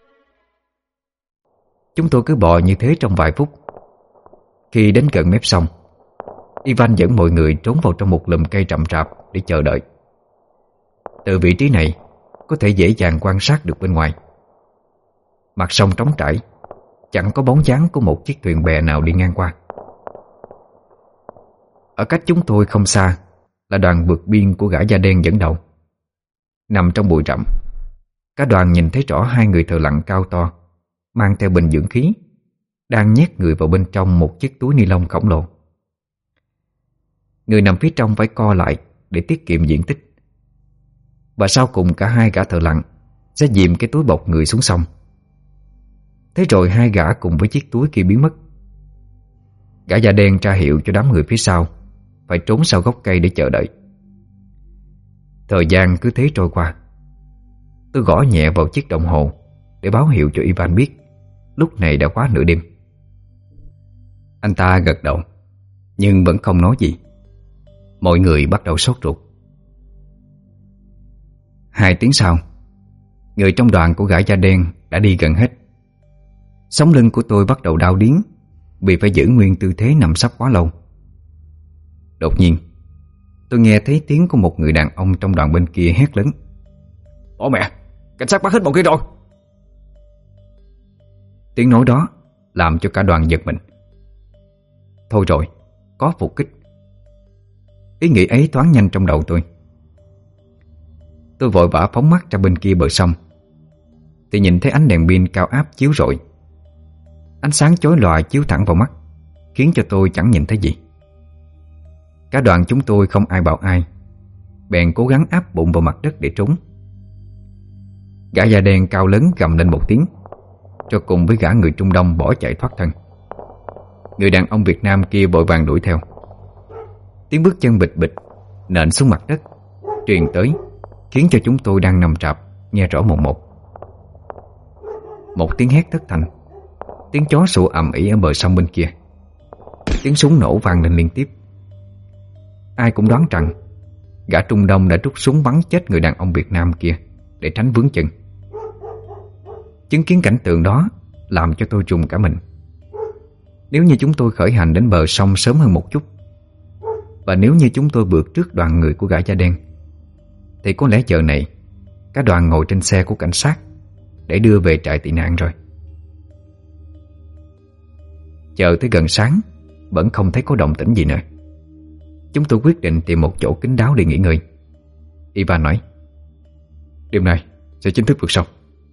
Speaker 1: Chúng tôi cứ bò như thế trong vài phút. Khi đến gần mép sông, Ivan dẫn mọi người trốn vào trong một lùm cây rậm rạp để chờ đợi. Từ vị trí này có thể dễ dàng quan sát được bên ngoài. Mặt sông trống trải, chẳng có bóng dáng của một chiếc thuyền bè nào đi ngang qua. Ở cách chúng tôi không xa là đoàn vượt biên của gã da đen dẫn đầu. Nằm trong bụi rậm, cả đoàn nhìn thấy rõ hai người thợ lặn cao to, mang theo bình dưỡng khí, đang nhét người vào bên trong một chiếc túi ni lông khổng lồ. Người nằm phía trong phải co lại để tiết kiệm diện tích. Và sau cùng cả hai gã thợ lặn sẽ dìm cái túi bọc người xuống sông. Thế rồi hai gã cùng với chiếc túi kia biến mất. Gã da đen ra hiệu cho đám người phía sau phải trốn sau gốc cây để chờ đợi. Thời gian cứ thế trôi qua. Tôi gõ nhẹ vào chiếc đồng hồ để báo hiệu cho Ivan biết lúc này đã quá nửa đêm. Anh ta gật đầu, nhưng vẫn không nói gì. Mọi người bắt đầu sốt ruột. Hai tiếng sau, người trong đoàn của gã da đen đã đi gần hết. Sống lưng của tôi bắt đầu đau điếng vì phải giữ nguyên tư thế nằm sấp quá lâu. Đột nhiên, tôi nghe thấy tiếng của một người đàn ông trong đoàn bên kia hét lớn:
Speaker 2: Ủa mẹ, cảnh sát bắt hết bọn kia rồi.
Speaker 1: Tiếng nói đó làm cho cả đoàn giật mình. Thôi rồi, có phục kích. Ý nghĩ ấy thoáng nhanh trong đầu tôi. Tôi vội vã phóng mắt ra bên kia bờ sông, thì nhìn thấy ánh đèn pin cao áp chiếu rọi. Ánh sáng chói lòa chiếu thẳng vào mắt, khiến cho tôi chẳng nhìn thấy gì. Cả đoàn chúng tôi không ai bảo ai, bèn cố gắng áp bụng vào mặt đất để trốn. Gã da đen cao lớn gầm lên một tiếng, rồi cùng với gã người Trung Đông bỏ chạy thoát thân. Người đàn ông Việt Nam kia vội vàng đuổi theo. Tiếng bước chân bịch bịch nện xuống mặt đất truyền tới, khiến cho chúng tôi đang nằm rạp nghe rõ mồn một. Một tiếng hét thất thanh, tiếng chó sủa ầm ĩ ở bờ sông bên kia, tiếng súng nổ vang lên liên tiếp. Ai cũng đoán rằng gã Trung Đông đã rút súng bắn chết người đàn ông Việt Nam kia để tránh vướng chân. Chứng kiến cảnh tượng đó làm cho tôi rùng cả mình. Nếu như chúng tôi khởi hành đến bờ sông sớm hơn một chút, và nếu như chúng tôi vượt trước đoàn người của gã da đen, thì có lẽ giờ này cả đoàn ngồi trên xe của cảnh sát để đưa về trại tị nạn rồi. Chờ tới gần sáng vẫn không thấy có động tĩnh gì nữa. Chúng tôi quyết định tìm một chỗ kín đáo để nghỉ ngơi. Ivan nói:
Speaker 2: Đêm nay sẽ chính thức vượt sông.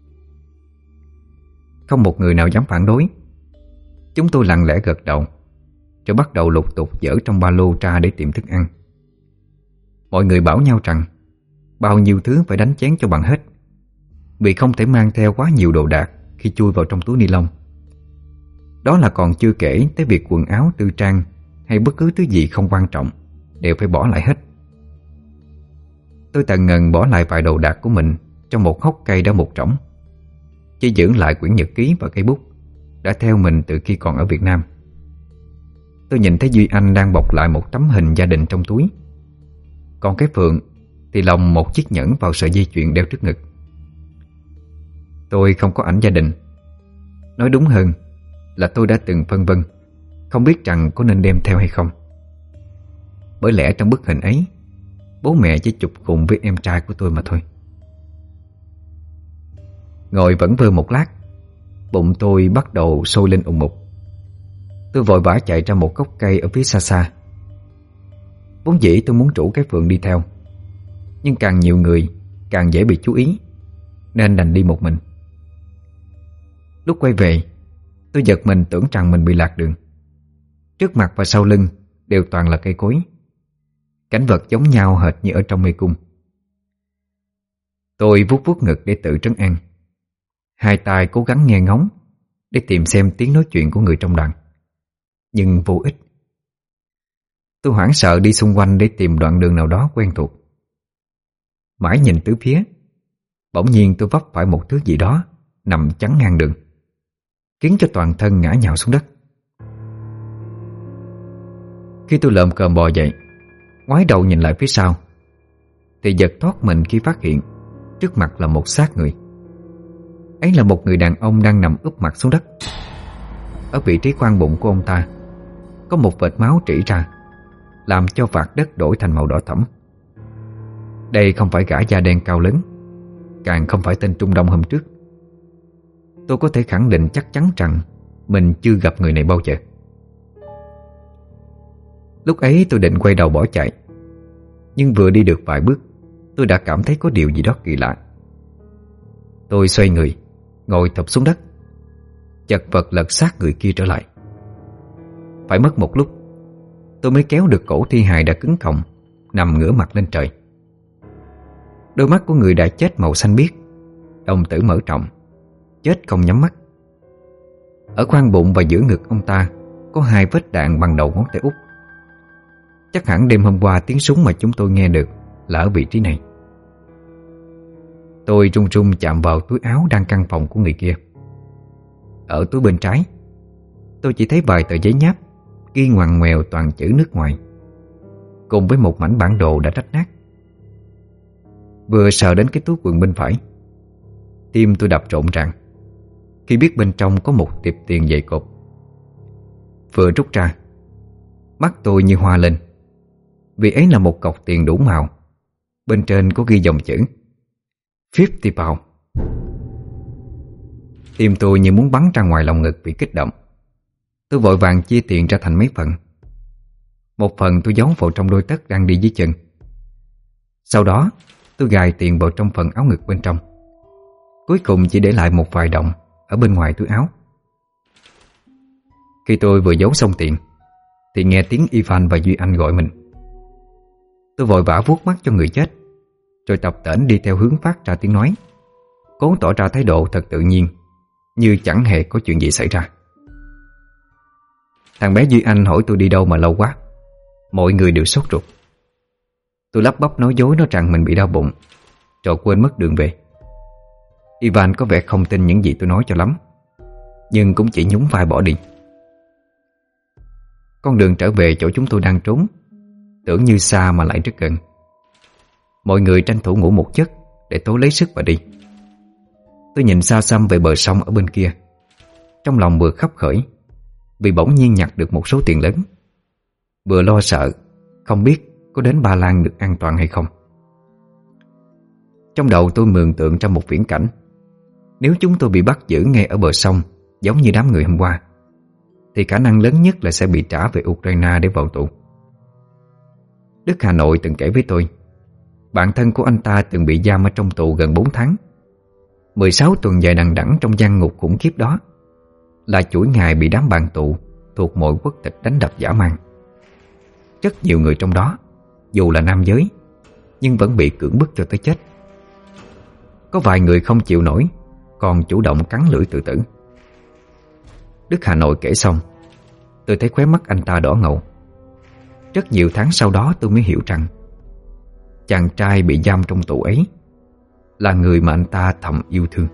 Speaker 1: Không một người nào dám phản đối. Chúng tôi lặng lẽ gật đầu, rồi bắt đầu lục tục dỡ trong ba lô ra để tìm thức ăn. Mọi người bảo nhau rằng bao nhiêu thứ phải đánh chén cho bằng hết, vì không thể mang theo quá nhiều đồ đạc khi chui vào trong túi ni lông. Đó là còn chưa kể tới việc quần áo, tư trang hay bất cứ thứ gì không quan trọng đều phải bỏ lại hết. Tôi tần ngần bỏ lại vài đồ đạc của mình trong một hốc cây đã mục rỗng, chỉ giữ lại quyển nhật ký và cây bút đã theo mình từ khi còn ở Việt Nam. Tôi nhìn thấy Duy Anh đang bọc lại một tấm hình gia đình trong túi, còn cái Phượng thì lồng một chiếc nhẫn vào sợi dây chuyền đeo trước ngực. Tôi không có ảnh gia đình. Nói đúng hơn là tôi đã từng phân vân, không biết rằng có nên đem theo hay không. Bởi lẽ trong bức hình ấy, bố mẹ chỉ chụp cùng với em trai của tôi mà thôi. Ngồi vẩn vơ một lát, bụng tôi bắt đầu sôi lên ùng ục. Tôi vội vã chạy ra một gốc cây ở phía xa xa. Vốn dĩ tôi muốn rủ cái Phượng đi theo, nhưng càng nhiều người càng dễ bị chú ý, nên đành đi một mình. Lúc quay về, tôi giật mình tưởng rằng mình bị lạc đường. Trước mặt và sau lưng đều toàn là cây cối, cảnh vật giống nhau hệt như ở trong mê cung. Tôi vuốt vuốt ngực để tự trấn an, hai tay cố gắng nghe ngóng để tìm xem tiếng nói chuyện của người trong đoàn, nhưng vô ích. Tôi hoảng sợ đi xung quanh để tìm đoạn đường nào đó quen thuộc. Mãi nhìn tứ phía, bỗng nhiên tôi vấp phải một thứ gì đó nằm chắn ngang đường, khiến cho toàn thân ngã nhào xuống đất. Khi tôi lợm cợm bò dậy, ngoái đầu nhìn lại phía sau, thì giật thoát mình khi phát hiện trước mặt là một xác người. Ấy là một người đàn ông đang nằm úp mặt xuống đất. Ở vị trí khoang bụng của ông ta có một vệt máu trĩ ra, làm cho vạt đất đổi thành màu đỏ thẫm. Đây không phải gã da đen cao lớn, càng không phải tên Trung Đông hôm trước. Tôi có thể khẳng định chắc chắn rằng mình chưa gặp người này bao giờ. Lúc ấy tôi định quay đầu bỏ chạy, nhưng vừa đi được vài bước, tôi đã cảm thấy có điều gì đó kỳ lạ. Tôi xoay người, ngồi thụp xuống đất, chật vật lật xác người kia trở lại. Phải mất một lúc, tôi mới kéo được cổ thi hài đã cứng còng, nằm ngửa mặt lên trời. Đôi mắt của người đã chết màu xanh biếc, đồng tử mở rộng, chết không nhắm mắt. Ở khoang bụng và giữa ngực ông ta có hai vết đạn bằng đầu ngón tay út. Chắc hẳn đêm hôm qua tiếng súng mà chúng tôi nghe được là ở vị trí này. Tôi run run chạm vào túi áo đang căng phòng của người kia. Ở túi bên trái, tôi chỉ thấy vài tờ giấy nháp ghi ngoằn ngoèo toàn chữ nước ngoài, cùng với một mảnh bản đồ đã rách nát. Vừa sờ đến cái túi quần bên phải, tim tôi đập rộn ràng khi biết bên trong có một tiệp tiền dày cộp. Vừa rút ra, mắt tôi như hoa lên, vì ấy là một cọc tiền đủ màu. Bên trên có ghi dòng chữ năm mươi pound. Tim tôi như muốn bắn ra ngoài lòng ngực vì kích động. Tôi vội vàng chia tiền ra thành mấy phần. Một phần tôi giấu vào trong đôi tất đang đi dưới chân. Sau đó tôi gài tiền vào trong phần áo ngực bên trong. Cuối cùng chỉ để lại một vài đồng ở bên ngoài túi áo. Khi tôi vừa giấu xong tiền thì nghe tiếng Ivan và Duy Anh gọi mình. Tôi vội vã vuốt mắt cho người chết, rồi tập tễnh đi theo hướng phát ra tiếng nói, cố tỏ ra thái độ thật tự nhiên, như chẳng hề có chuyện gì xảy ra. Thằng bé Duy Anh hỏi tôi đi đâu mà lâu quá. Mọi người đều sốt ruột. Tôi lắp bắp nói dối nó rằng mình bị đau bụng, rồi quên mất đường về. Ivan có vẻ không tin những gì tôi nói cho lắm, nhưng cũng chỉ nhún vai bỏ đi. Con đường trở về chỗ chúng tôi đang trốn tưởng như xa mà lại rất gần. Mọi người tranh thủ ngủ một giấc để tối lấy sức mà đi. Tôi nhìn xa xăm về bờ sông ở bên kia, trong lòng vừa khấp khởi vì bỗng nhiên nhặt được một số tiền lớn, vừa lo sợ không biết có đến Ba Lan được an toàn hay không. Trong đầu tôi mường tượng ra một viễn cảnh. Nếu chúng tôi bị bắt giữ ngay ở bờ sông giống như đám người hôm qua, thì khả năng lớn nhất là sẽ bị trả về Ukraine để vào tù. Đức Hà Nội từng kể với tôi, bạn thân của anh ta từng bị giam ở trong tù gần bốn tháng, mười sáu tuần dài đằng đẵng trong gian ngục khủng khiếp đó, là chuỗi ngày bị đám bạn tù thuộc mọi quốc tịch đánh đập dã man. Rất nhiều người trong đó, dù là nam giới, nhưng vẫn bị cưỡng bức cho tới chết. Có vài người không chịu nổi, còn chủ động cắn lưỡi tự tử. Đức Hà Nội kể xong, tôi thấy khóe mắt anh ta đỏ ngầu. Rất nhiều tháng sau đó tôi mới hiểu rằng chàng trai bị giam trong tù ấy là người mà anh ta thầm yêu thương.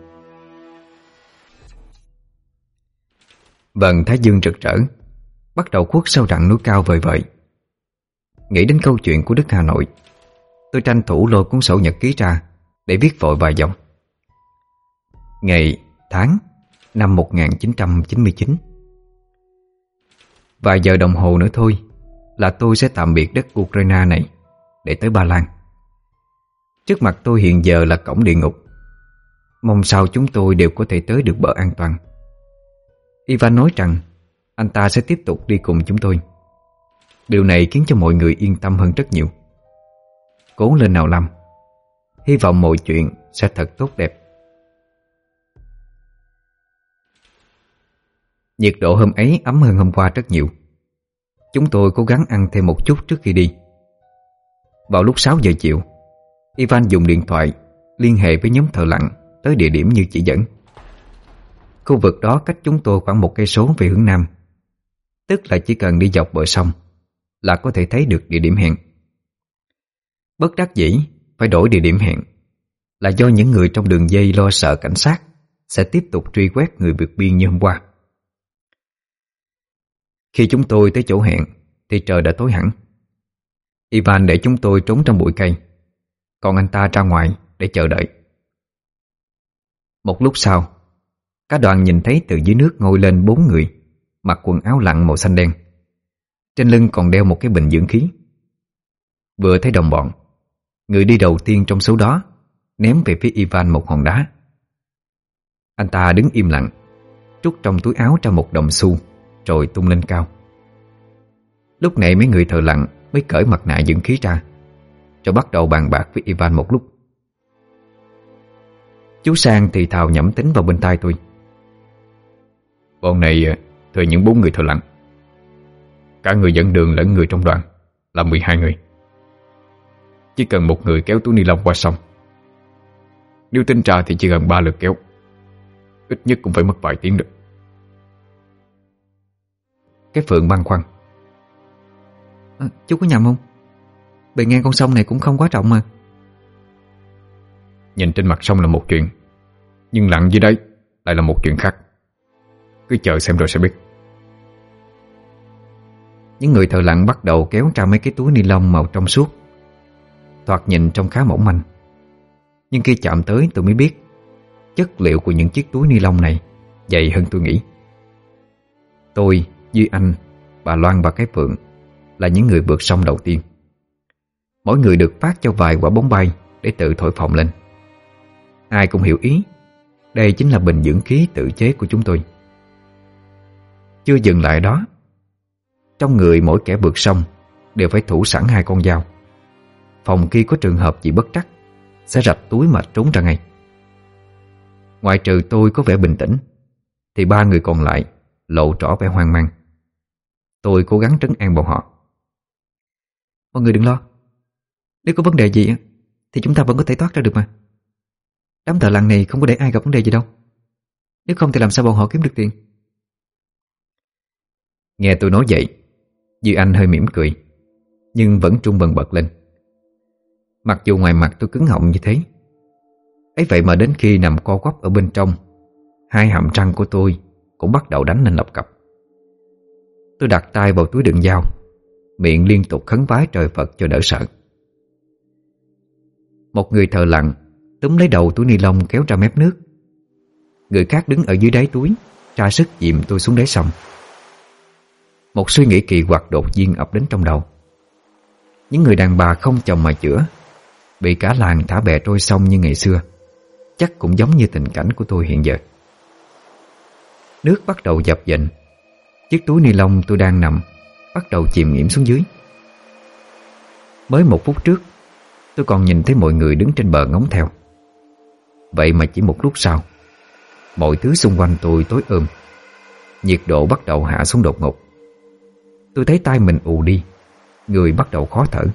Speaker 1: Vầng thái dương rực rỡ bắt đầu khuất sau rặng núi cao vời vợi. Nghĩ đến câu chuyện của Đức Hà Nội, tôi tranh thủ lôi cuốn sổ nhật ký ra để viết vội vài dòng. Ngày, tháng, năm một nghìn chín trăm chín mươi chín. Vài giờ đồng hồ nữa thôi là tôi sẽ tạm biệt đất Ukraine này để tới Ba Lan. Trước mặt tôi hiện giờ là cổng địa ngục. Mong sao chúng tôi đều có thể tới được bờ an toàn. Ivan nói rằng anh ta sẽ tiếp tục đi cùng chúng tôi. Điều này khiến cho mọi người yên tâm hơn rất nhiều. Cố lên nào Lâm, hy vọng mọi chuyện sẽ thật tốt đẹp. Nhiệt độ hôm ấy ấm hơn hôm qua rất nhiều. Chúng tôi cố gắng ăn thêm một chút trước khi đi. Vào lúc sáu giờ chiều, Ivan dùng điện thoại liên hệ với nhóm thợ lặn tới địa điểm như chỉ dẫn. Khu vực đó cách chúng tôi khoảng một cây số về hướng nam, tức là chỉ cần đi dọc bờ sông là có thể thấy được địa điểm hẹn. Bất đắc dĩ phải đổi địa điểm hẹn là do những người trong đường dây lo sợ cảnh sát sẽ tiếp tục truy quét người vượt biên như hôm qua. Khi chúng tôi tới chỗ hẹn thì trời đã tối hẳn. Ivan để chúng tôi trốn trong bụi cây, còn anh ta ra ngoài để chờ đợi. Một lúc sau, cả đoàn nhìn thấy từ dưới nước ngồi lên bốn người mặc quần áo lặn màu xanh đen. Trên lưng còn đeo một cái bình dưỡng khí. Vừa thấy đồng bọn, người đi đầu tiên trong số đó ném về phía Ivan một hòn đá. Anh ta đứng im lặng, trút trong túi áo ra một đồng xu rồi tung lên cao. Lúc này mấy người thợ lặn mới cởi mặt nạ dưỡng khí ra, rồi bắt đầu bàn bạc với Ivan một lúc. Chú Sang thì thào nhẩm tính vào bên tai tôi.
Speaker 2: Bọn này thuê những bốn người thợ lặn, cả người dẫn đường lẫn người trong đoàn là mười hai người. Chỉ cần một người kéo túi ni lông qua sông. Nếu tính ra thì chỉ gần ba lượt kéo, ít nhất cũng phải mất vài tiếng được.
Speaker 1: Cái Phượng băn khoăn. À, chú có nhầm không? Bề ngang con sông này cũng không quá rộng mà.
Speaker 2: Nhìn trên mặt sông là một chuyện, nhưng lặn dưới đáy lại là một chuyện khác. Cứ chờ xem rồi sẽ biết.
Speaker 1: Những người thợ lặn bắt đầu kéo ra mấy cái túi ni lông màu trong suốt. Thoạt nhìn trông khá mỏng manh, nhưng khi chạm tới tôi mới biết chất liệu của những chiếc túi ni lông này dày hơn tôi nghĩ. Tôi, Duy Anh, bà Loan và cái Phượng là những người vượt sông đầu tiên. Mỗi người được phát cho vài quả bóng bay để tự thổi phồng lên. Ai cũng hiểu ý, đây chính là bình dưỡng khí tự chế của chúng tôi. Chưa dừng lại đó, trong người mỗi kẻ vượt sông đều phải thủ sẵn hai con dao, phòng khi có trường hợp gì bất trắc sẽ rạch túi mà trốn ra ngay. Ngoại trừ tôi có vẻ bình tĩnh thì ba người còn lại lộ rõ vẻ hoang mang. Tôi cố gắng trấn an bọn họ. Mọi người đừng lo, nếu có vấn đề gì thì chúng ta vẫn có thể thoát ra được mà. Đám thợ lặn này không có để ai gặp vấn đề gì đâu. Nếu không thì làm sao bọn họ kiếm được tiền? Nghe tôi nói vậy, Duy Anh hơi mỉm cười, nhưng vẫn trung bần bật lên. Mặc dù ngoài mặt tôi cứng họng như thế, ấy vậy mà đến khi nằm co quắp ở bên trong, hai hàm răng của tôi cũng bắt đầu đánh lên lập cập. Tôi đặt tay vào túi đựng dao, miệng liên tục khấn vái trời Phật cho đỡ sợ. Một người thợ lặn túm lấy đầu túi ni lông kéo ra mép nước. Người khác đứng ở dưới đáy túi tra sức dìm tôi xuống đáy sông. Một suy nghĩ kỳ quặc đột nhiên ập đến trong đầu. Những người đàn bà không chồng mà chữa, bị cả làng thả bè trôi sông như ngày xưa, chắc cũng giống như tình cảnh của tôi hiện giờ. Nước bắt đầu dập dềnh. Chiếc túi ni lông tôi đang nằm bắt đầu chìm nghiễm xuống dưới. Mới một phút trước tôi còn nhìn thấy mọi người đứng trên bờ ngóng theo. Vậy mà chỉ một lúc sau, mọi thứ xung quanh tôi tối ôm. Nhiệt độ bắt đầu hạ xuống đột ngột. Tôi thấy tay mình ù đi, người bắt đầu khó thở.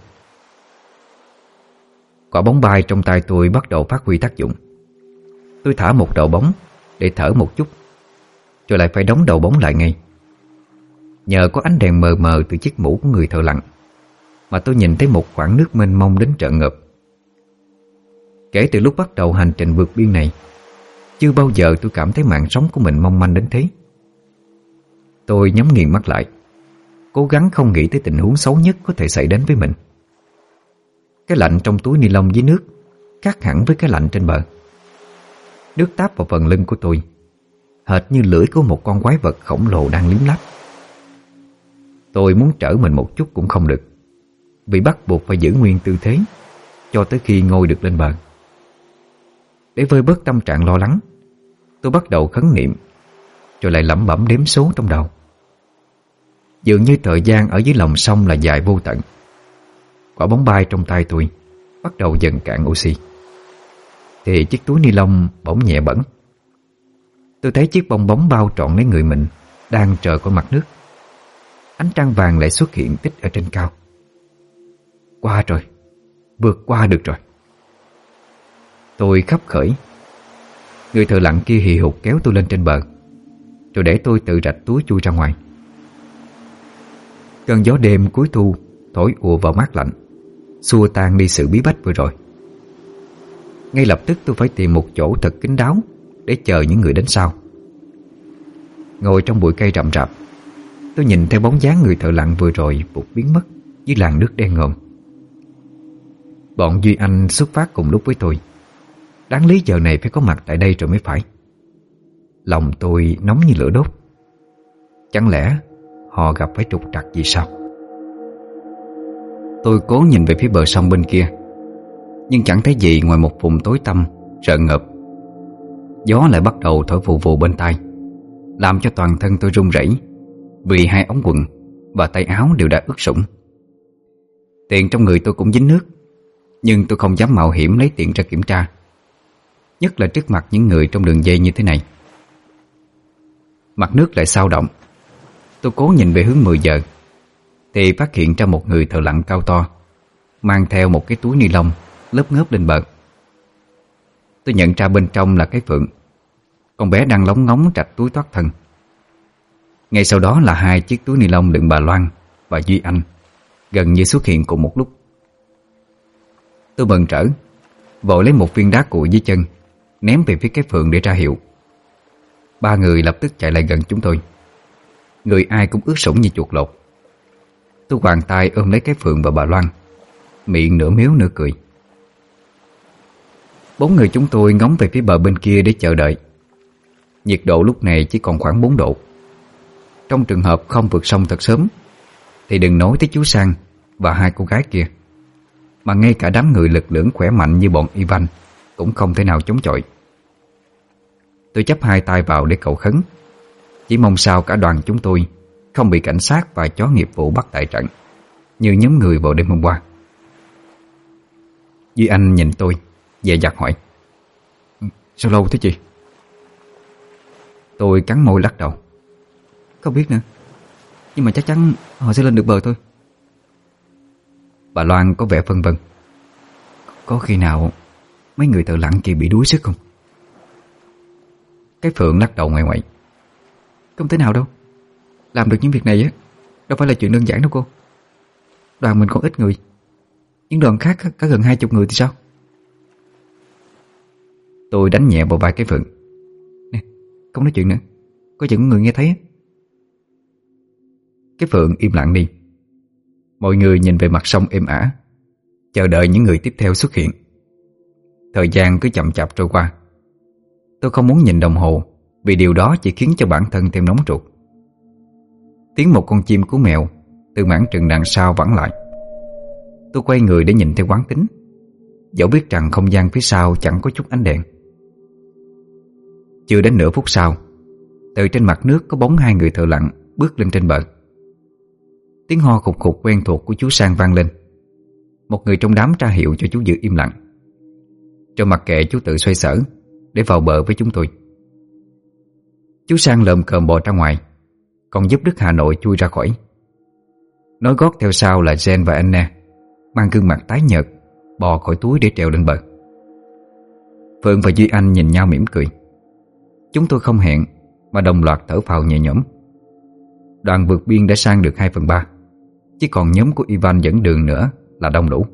Speaker 1: Quả bóng bay trong tay tôi bắt đầu phát huy tác dụng. Tôi thả một đầu bóng để thở một chút, rồi lại phải đóng đầu bóng lại ngay. Nhờ có ánh đèn mờ mờ từ chiếc mũ của người thợ lặn mà tôi nhìn thấy một khoảng nước mênh mông đến trợn ngợp. Kể từ lúc bắt đầu hành trình vượt biên này, chưa bao giờ tôi cảm thấy mạng sống của mình mong manh đến thế. Tôi nhắm nghiền mắt lại, cố gắng không nghĩ tới tình huống xấu nhất có thể xảy đến với mình. Cái lạnh trong túi ni lông dưới nước khác hẳn với cái lạnh trên bờ. Nước táp vào phần lưng của tôi, hệt như lưỡi của một con quái vật khổng lồ đang liếm láp. Tôi muốn trở mình một chút cũng không được, vì bắt buộc phải giữ nguyên tư thế cho tới khi ngồi được lên bờ. Để vơi bớt tâm trạng lo lắng, tôi bắt đầu khấn niệm, rồi lại lẩm bẩm đếm số trong đầu. Dường như thời gian ở dưới lòng sông là dài vô tận. Quả bóng bay trong tay tôi bắt đầu dần cạn oxy, thì chiếc túi ni lông bỗng nhẹ bẩn. Tôi thấy chiếc bong bóng bao trọn lấy người mình đang trờ khỏi mặt nước. Ánh trăng vàng lại xuất hiện tích ở trên cao. Qua rồi, vượt qua được rồi. Tôi khấp khởi. Người thợ lặn kia hì hục kéo tôi lên trên bờ, rồi để tôi tự rạch túi chui ra ngoài. Cơn gió đêm cuối thu thổi ùa vào mát lạnh, xua tan đi sự bí bách vừa rồi. Ngay lập tức tôi phải tìm một chỗ thật kín đáo để chờ những người đến sau. Ngồi trong bụi cây rậm rạp, tôi nhìn theo bóng dáng người thợ lặn vừa rồi vụt biến mất dưới làn nước đen ngòm. Bọn Duy Anh xuất phát cùng lúc với tôi. Đáng lý giờ này phải có mặt tại đây rồi mới phải. Lòng tôi nóng như lửa đốt. Chẳng lẽ họ gặp phải trục trặc gì sao? Tôi cố nhìn về phía bờ sông bên kia, nhưng chẳng thấy gì ngoài một vùng tối tăm rợn ngợp. Gió lại bắt đầu thổi vù vù bên tai, làm cho toàn thân tôi run rẩy, vì hai ống quần và tay áo đều đã ướt sũng. Tiền trong người tôi cũng dính nước, nhưng tôi không dám mạo hiểm lấy tiền ra kiểm tra, nhất là trước mặt những người trong đường dây như thế này. Mặt nước lại xao động. Tôi cố nhìn về hướng mười giờ thì phát hiện ra một người thợ lặn cao to, mang theo một cái túi ni lông lớp ngớp lên bờ. Tôi nhận ra bên trong là cái Phượng, con bé đang lóng ngóng trạch túi thoát thân. Ngay sau đó là hai chiếc túi ni lông đựng bà Loan và Duy Anh, gần như xuất hiện cùng một lúc. Tôi mừng rỡ, vội lấy một viên đá cuội dưới chân, ném về phía cái Phượng để ra hiệu. Ba người lập tức chạy lại gần chúng tôi, người ai cũng ướt sũng như chuột lột. Tôi quàng tay ôm lấy cái Phượng và bà Loan, miệng nửa mếu nửa cười. Bốn người chúng tôi ngóng về phía bờ bên kia để chờ đợi. Nhiệt độ lúc này chỉ còn khoảng bốn độ. Trong trường hợp không vượt sông thật sớm thì đừng nói tới chú Sang và hai cô gái kia, mà ngay cả đám người lực lưỡng khỏe mạnh như bọn Ivan cũng không thể nào chống chọi. Tôi chắp hai tay vào để cầu khấn, chỉ mong sao cả đoàn chúng tôi không bị cảnh sát và chó nghiệp vụ bắt tại trận như nhóm người vào đêm hôm qua. Duy Anh nhìn tôi, dè dặt hỏi: "Sao lâu thế chị?" Tôi cắn môi lắc đầu: "Không biết nữa, nhưng mà chắc chắn họ sẽ lên được bờ thôi." Bà Loan có vẻ phân vân: "Có khi nào mấy người thợ lặn kia bị đuối sức không?" Cái Phượng lắc đầu ngoại ngoại: "Không thể nào đâu. Làm được những việc này á đâu phải là chuyện đơn giản đâu cô. Đoàn mình còn ít người, những đoàn khác có gần hai chục người thì sao?" Tôi đánh nhẹ vào vai cái Phượng: "Nè, không nói chuyện nữa, có chừng người nghe thấy á." Cái Phượng im lặng đi. Mọi người nhìn về mặt sông êm ả, chờ đợi những người tiếp theo xuất hiện. Thời gian cứ chậm chạp trôi qua. Tôi không muốn nhìn đồng hồ, vì điều đó chỉ khiến cho bản thân thêm nóng ruột. Tiếng một con chim cú mèo từ mảng rừng đằng sau vẳng lại. Tôi quay người để nhìn theo quán tính, dẫu biết rằng không gian phía sau chẳng có chút ánh đèn. Chưa đến nửa phút sau, từ trên mặt nước có bóng hai người thợ lặn bước lên trên bờ. Tiếng ho khục khục quen thuộc của chú Sang vang lên. Một người trong đám tra hiệu cho chú giữ im lặng, cho mặc kệ chú tự xoay sở để vào bờ với chúng tôi. Chú Sang lồm cồm bò ra ngoài, còn giúp Đức Hà Nội chui ra khỏi. Nối gót theo sau là Jen và Anna, mang gương mặt tái nhợt bò khỏi túi để trèo lên bờ. Phượng và Duy Anh nhìn nhau mỉm cười. Chúng tôi không hẹn mà đồng loạt thở phào nhẹ nhõm. Đoàn vượt biên đã sang được hai phần ba, chỉ còn nhóm của Ivan dẫn đường nữa là đông đủ.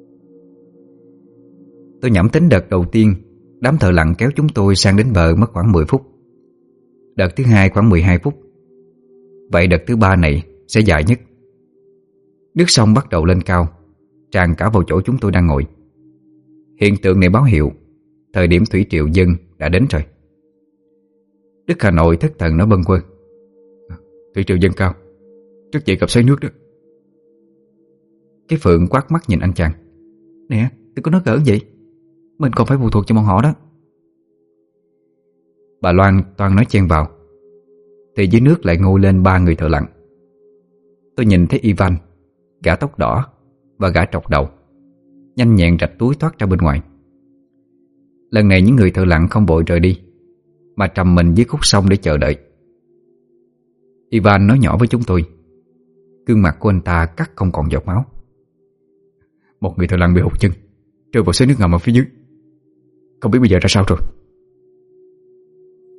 Speaker 1: Tôi nhẩm tính đợt đầu tiên đám thợ lặn kéo chúng tôi sang đến bờ mất khoảng mười phút. Đợt thứ hai khoảng mười hai phút. Vậy đợt thứ ba này sẽ dài nhất. Nước sông bắt đầu lên cao, tràn cả vào chỗ chúng tôi đang ngồi. Hiện tượng này báo hiệu thời điểm thủy triều dân đã đến rồi. Đức Hà Nội thất thần nói bâng quơ: "Thủy triều dâng cao, trước vậy gặp xoáy nước đó." Cái Phượng quát mắt nhìn anh chàng: "Nè, đừng có nói gỡ vậy, mình còn phải phụ thuộc cho bọn họ đó." Bà Loan toan nói chen vào thì dưới nước lại ngôi lên ba người thợ lặn. Tôi nhìn thấy Ivan, gã tóc đỏ và gã trọc đầu, nhanh nhẹn rạch túi thoát ra bên ngoài. Lần này những người thợ lặn không vội rời đi, mà trầm mình dưới khúc sông để chờ đợi. Ivan nói nhỏ với chúng tôi. Gương mặt của anh ta cắt không còn giọt máu. "Một người thợ lặn bị hụt chân, rơi vào xoáy nước ngầm ở phía dưới. Không biết bây giờ ra sao rồi."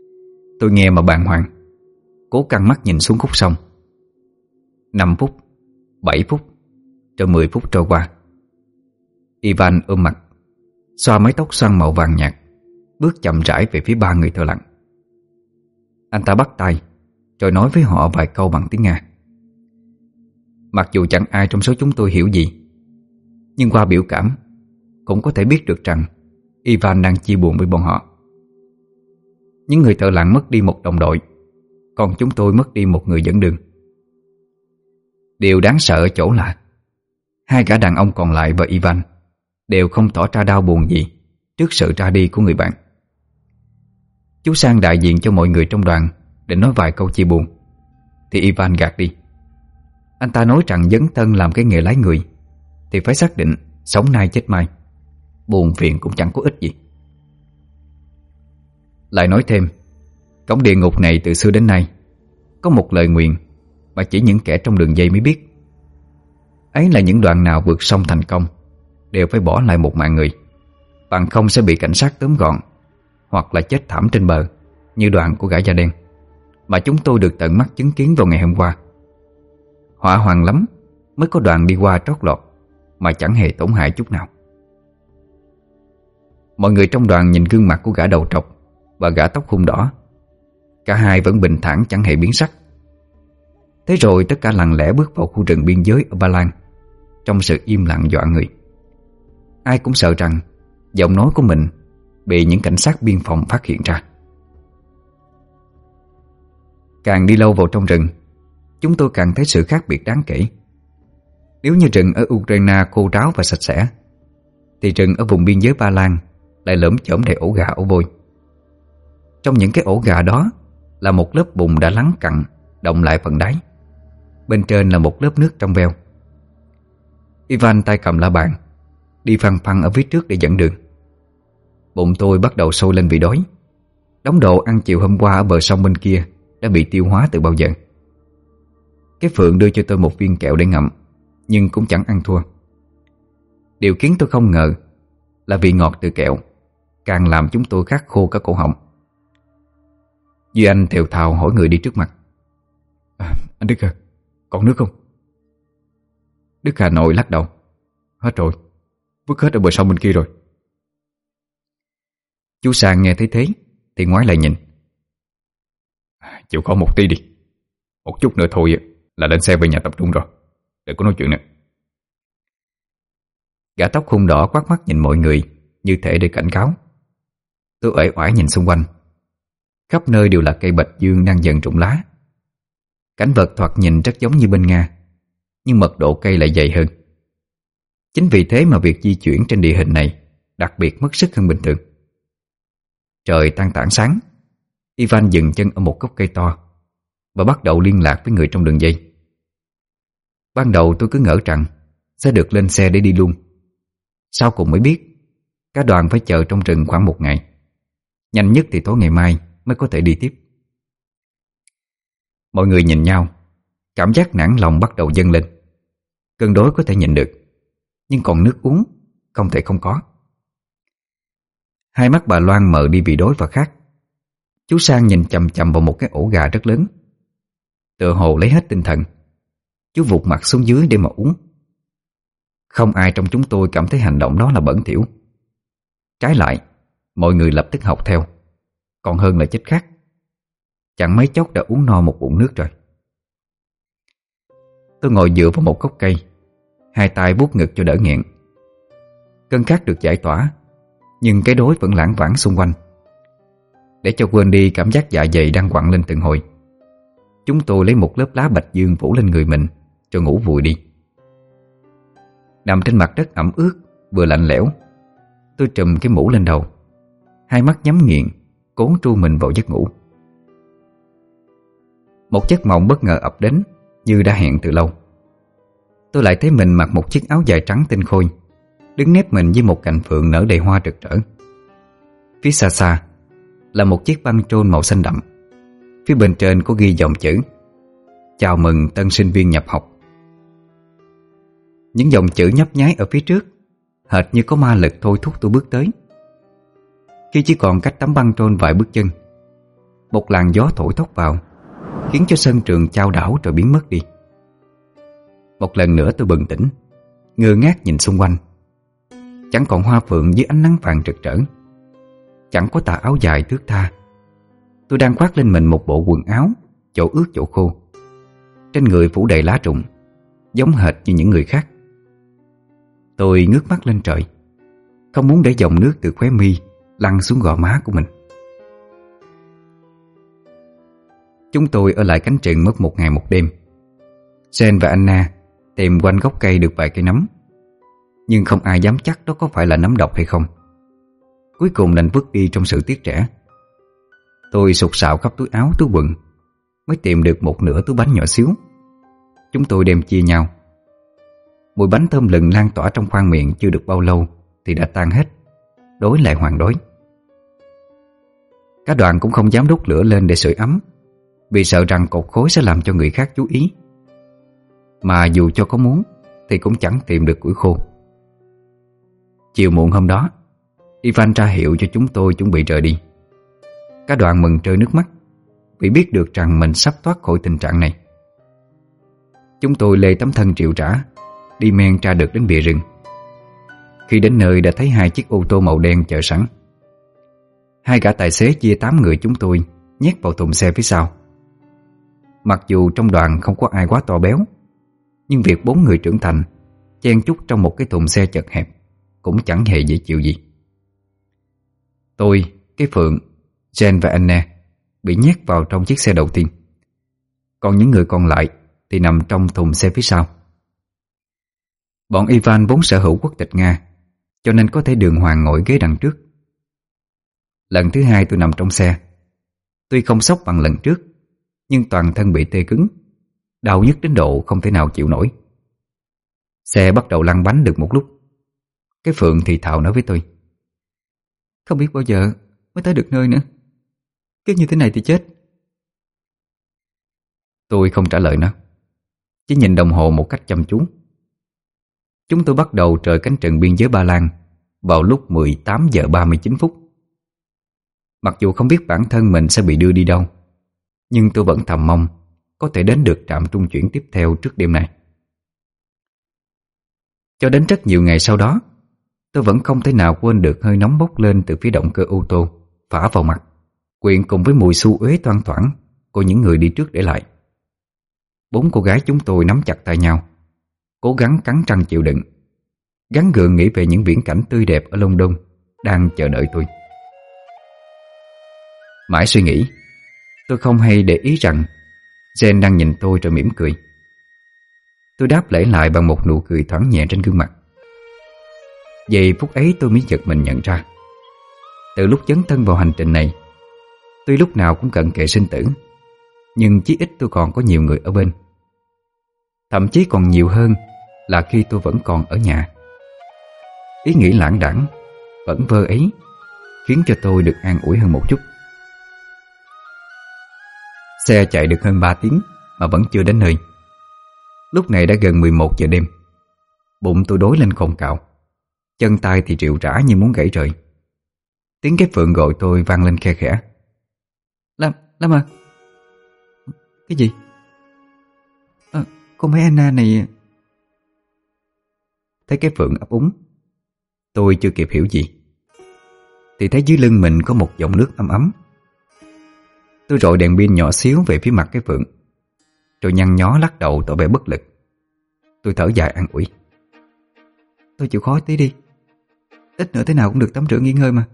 Speaker 1: Tôi nghe mà bàng hoàng, cố căng mắt nhìn xuống khúc sông. Năm phút, Bảy phút, rồi mười phút trôi qua. Ivan ôm mặt, xoa mái tóc xoăn màu vàng nhạt, bước chậm rãi về phía ba người thợ lặn. Anh ta bắt tay, rồi nói với họ vài câu bằng tiếng Nga. Mặc dù chẳng ai trong số chúng tôi hiểu gì, nhưng qua biểu cảm cũng có thể biết được rằng Ivan đang chia buồn với bọn họ. Những người thợ lặn mất đi một đồng đội, còn chúng tôi mất đi một người dẫn đường. Điều đáng sợ ở chỗ là hai gã đàn ông còn lại và Ivan đều không tỏ ra đau buồn gì trước sự ra đi của người bạn. Chú Sang đại diện cho mọi người trong đoàn để nói vài câu chia buồn, thì Ivan gạt đi. Anh ta nói rằng dấn thân làm cái nghề lái người thì phải xác định sống nay chết mai, buồn phiền cũng chẳng có ích gì. Lại nói thêm, cổng địa ngục này từ xưa đến nay có một lời nguyền mà chỉ những kẻ trong đường dây mới biết. Ấy là những đoạn nào vượt sông thành công đều phải bỏ lại một mạng người, bằng không sẽ bị cảnh sát tóm gọn hoặc là chết thảm trên bờ, như đoạn của gã da đen mà chúng tôi được tận mắt chứng kiến vào ngày hôm qua. Hỏa hoạn lắm mới có đoàn đi qua trót lọt mà chẳng hề tổn hại chút nào. Mọi người trong đoàn nhìn gương mặt của gã đầu trọc và gã tóc hung đỏ. Cả hai vẫn bình thản chẳng hề biến sắc. Thế rồi tất cả lặng lẽ bước vào khu rừng biên giới ở Ba Lan, trong sự im lặng dọa người. Ai cũng sợ rằng giọng nói của mình bị những cảnh sát biên phòng phát hiện ra. Càng đi lâu vào trong rừng, chúng tôi càng thấy sự khác biệt đáng kể. Nếu như rừng ở Ukraine khô ráo và sạch sẽ, thì rừng ở vùng biên giới Ba Lan lại lởm chởm đầy ổ gà ổ vôi. Trong những cái ổ gà đó là một lớp bùn đã lắng cặn động lại phần đáy. Bên trên là một lớp nước trong veo. Ivan tay cầm la bàn, đi phăng phăng ở phía trước để dẫn đường. Bụng tôi bắt đầu sôi lên vì đói. Đống đồ ăn chiều hôm qua ở bờ sông bên kia đã bị tiêu hóa từ bao giờ. Cái Phượng đưa cho tôi một viên kẹo để ngậm, nhưng cũng chẳng ăn thua. Điều khiến tôi không ngờ là vị ngọt từ kẹo càng làm chúng tôi khát khô cả cổ họng. Duy Anh thều thào hỏi người đi trước mặt: à, Anh Đức à, còn nước không? Đức Hà Nội lắc đầu: Hết rồi, vứt hết ở bờ sông bên kia rồi. Chú Sang nghe thấy thế thì ngoái lại nhìn: Chịu khó một tí đi, một chút nữa thôi là lên xe về nhà tập trung rồi, đừng có nói chuyện nữa. Gã tóc hung đỏ quát mắt nhìn mọi người như thể để cảnh cáo. Tôi uể oải nhìn xung quanh. Khắp nơi đều là cây bạch dương đang dần rụng lá. Cảnh vật thoạt nhìn rất giống như bên Nga, nhưng mật độ cây lại dày hơn. Chính vì thế mà việc di chuyển trên địa hình này đặc biệt mất sức hơn bình thường. Trời tăng tảng sáng, Ivan dừng chân ở một gốc cây to và bắt đầu liên lạc với người trong đường dây. Ban đầu tôi cứ ngỡ rằng sẽ được lên xe để đi luôn. Sau cùng mới biết cả đoàn phải chờ trong rừng khoảng một ngày. Nhanh nhất thì tối ngày mai mới có thể đi tiếp. Mọi người nhìn nhau, cảm giác nản lòng bắt đầu dâng lên. Cơn đói có thể nhịn được, nhưng còn nước uống không thể không có. Hai mắt bà Loan mờ đi vì đói và khát. Chú Sang nhìn chằm chằm vào một cái ổ gà rất lớn. Tựa hồ lấy hết tinh thần, chú vụt mặt xuống dưới để mà uống. Không ai trong chúng tôi cảm thấy hành động đó là bẩn thỉu. Trái lại, mọi người lập tức học theo, còn hơn là chết khát. Chẳng mấy chốc đã uống no một bụng nước rồi. Tôi ngồi dựa vào một gốc cây, hai tay vuốt ngực cho đỡ nghẹn. Cơn khát được giải tỏa, nhưng cái đói vẫn lãng vảng xung quanh. Để cho quên đi cảm giác dạ dày đang quặn lên từng hồi, chúng tôi lấy một lớp lá bạch dương phủ lên người mình rồi ngủ vùi đi. Nằm trên mặt đất ẩm ướt vừa lạnh lẽo, tôi trùm cái mũ lên đầu, hai mắt nhắm nghiền, cố tru mình vào giấc ngủ. Một giấc mộng bất ngờ ập đến như đã hẹn từ lâu. Tôi lại thấy mình mặc một chiếc áo dài trắng tinh khôi, đứng nép mình với một cành phượng nở đầy hoa rực rỡ. Phía xa xa là một chiếc băng trôn màu xanh đậm. Phía bên trên có ghi dòng chữ: Chào mừng tân sinh viên nhập học. Những dòng chữ nhấp nháy ở phía trước, hệt như có ma lực thôi thúc tôi bước tới. Khi chỉ còn cách tấm băng trôn vài bước chân, một làn gió thổi thốc vào, khiến cho sân trường chao đảo rồi biến mất đi. Một lần nữa tôi bừng tỉnh, ngơ ngác nhìn xung quanh. Chẳng còn hoa phượng dưới ánh nắng vàng rực rỡ, chẳng có tà áo dài thướt tha. Tôi đang khoác lên mình một bộ quần áo chỗ ướt chỗ khô, trên người phủ đầy lá rụng, giống hệt như những người khác. Tôi ngước mắt lên trời, không muốn để dòng nước từ khóe mi lăn xuống gò má của mình. Chúng tôi ở lại cánh rừng mất một ngày một đêm. Sen và Anna tìm quanh gốc cây được vài cây nấm, nhưng không ai dám chắc đó có phải là nấm độc hay không. Cuối cùng đành vứt đi trong sự tiếc rẻ. Tôi sục sạo khắp túi áo túi quần, mới tìm được một nửa túi bánh nhỏ xíu. Chúng tôi đem chia nhau. Mùi bánh thơm lừng lan tỏa trong khoang miệng chưa được bao lâu thì đã tan hết, đói lại hoàn đói. Cả đoàn cũng không dám đốt lửa lên để sưởi ấm, vì sợ rằng cột khói sẽ làm cho người khác chú ý. Mà dù cho có muốn thì cũng chẳng tìm được củi khô. Chiều muộn hôm đó, Ivan ra hiệu cho chúng tôi chuẩn bị rời đi. Cả đoàn mừng rơi nước mắt vì biết được rằng mình sắp thoát khỏi tình trạng này. Chúng tôi lê tấm thân triệu rã, đi men ra được đến bìa rừng. Khi đến nơi đã thấy hai chiếc ô tô màu đen chờ sẵn. Hai gã tài xế chia tám người chúng tôi nhét vào thùng xe phía sau. Mặc dù trong đoàn không có ai quá to béo, nhưng việc bốn người trưởng thành chen chúc trong một cái thùng xe chật hẹp cũng chẳng hề dễ chịu gì. Tôi, cái Phượng, Jen và Anna bị nhét vào trong chiếc xe đầu tiên, còn những người còn lại thì nằm trong thùng xe phía sau. Bọn Ivan vốn sở hữu quốc tịch Nga, cho nên có thể đường hoàng ngồi ghế đằng trước. Lần thứ hai tôi nằm trong xe. Tuy không sốc bằng lần trước, nhưng toàn thân bị tê cứng, đau nhức đến độ không thể nào chịu nổi. Xe bắt đầu lăn bánh được một lúc. Cái Phượng thì thào nói với tôi: "Không biết bao giờ mới tới được nơi nữa. Cứ như thế này thì chết." Tôi không trả lời nó, chỉ nhìn đồng hồ một cách chăm chú. Chúng tôi bắt đầu rời cánh rừng biên giới Ba Lan vào lúc mười tám giờ ba mươi chín phút. Mặc dù không biết bản thân mình sẽ bị đưa đi đâu, nhưng tôi vẫn thầm mong có thể đến được trạm trung chuyển tiếp theo trước đêm này. Cho đến rất nhiều ngày sau đó, tôi vẫn không thể nào quên được hơi nóng bốc lên từ phía động cơ ô tô phả vào mặt, quyện cùng với mùi xu uế thoang thoảng của những người đi trước để lại. Bốn cô gái chúng tôi nắm chặt tay nhau, cố gắng cắn răng chịu đựng, gắng gượng nghĩ về những viễn cảnh tươi đẹp ở London đang chờ đợi tôi. Mãi suy nghĩ, tôi không hay để ý rằng Jen đang nhìn tôi rồi mỉm cười. Tôi đáp lễ lại bằng một nụ cười thoáng nhẹ trên gương mặt. Giây phút ấy tôi mới giật mình nhận ra, từ lúc dấn thân vào hành trình này, tuy lúc nào cũng cận kề sinh tử, nhưng chí ít tôi còn có nhiều người ở bên. Thậm chí còn nhiều hơn là khi tôi vẫn còn ở nhà. Ý nghĩ lãng đãng, vẩn vơ ấy khiến cho tôi được an ủi hơn một chút. Xe chạy được hơn ba tiếng mà vẫn chưa đến nơi. Lúc này đã gần mười một giờ đêm. Bụng tôi đói lên cồn cào, chân tay thì rệu rã như muốn gãy rời. Tiếng cái Phượng gọi tôi vang lên khe khẽ: Lam, Lam à. Cái gì? À, con bé Anna này. Thấy cái Phượng ấp úng, tôi chưa kịp hiểu gì thì thấy dưới lưng mình có một dòng nước ấm ấm. Tôi rọi đèn pin nhỏ xíu về phía mặt cái Phượng, rồi nhăn nhó lắc đầu tỏ vẻ bất lực. Tôi thở dài an ủi: Tôi chịu khó tí đi, ít nữa thế nào cũng được tắm rửa nghỉ ngơi mà.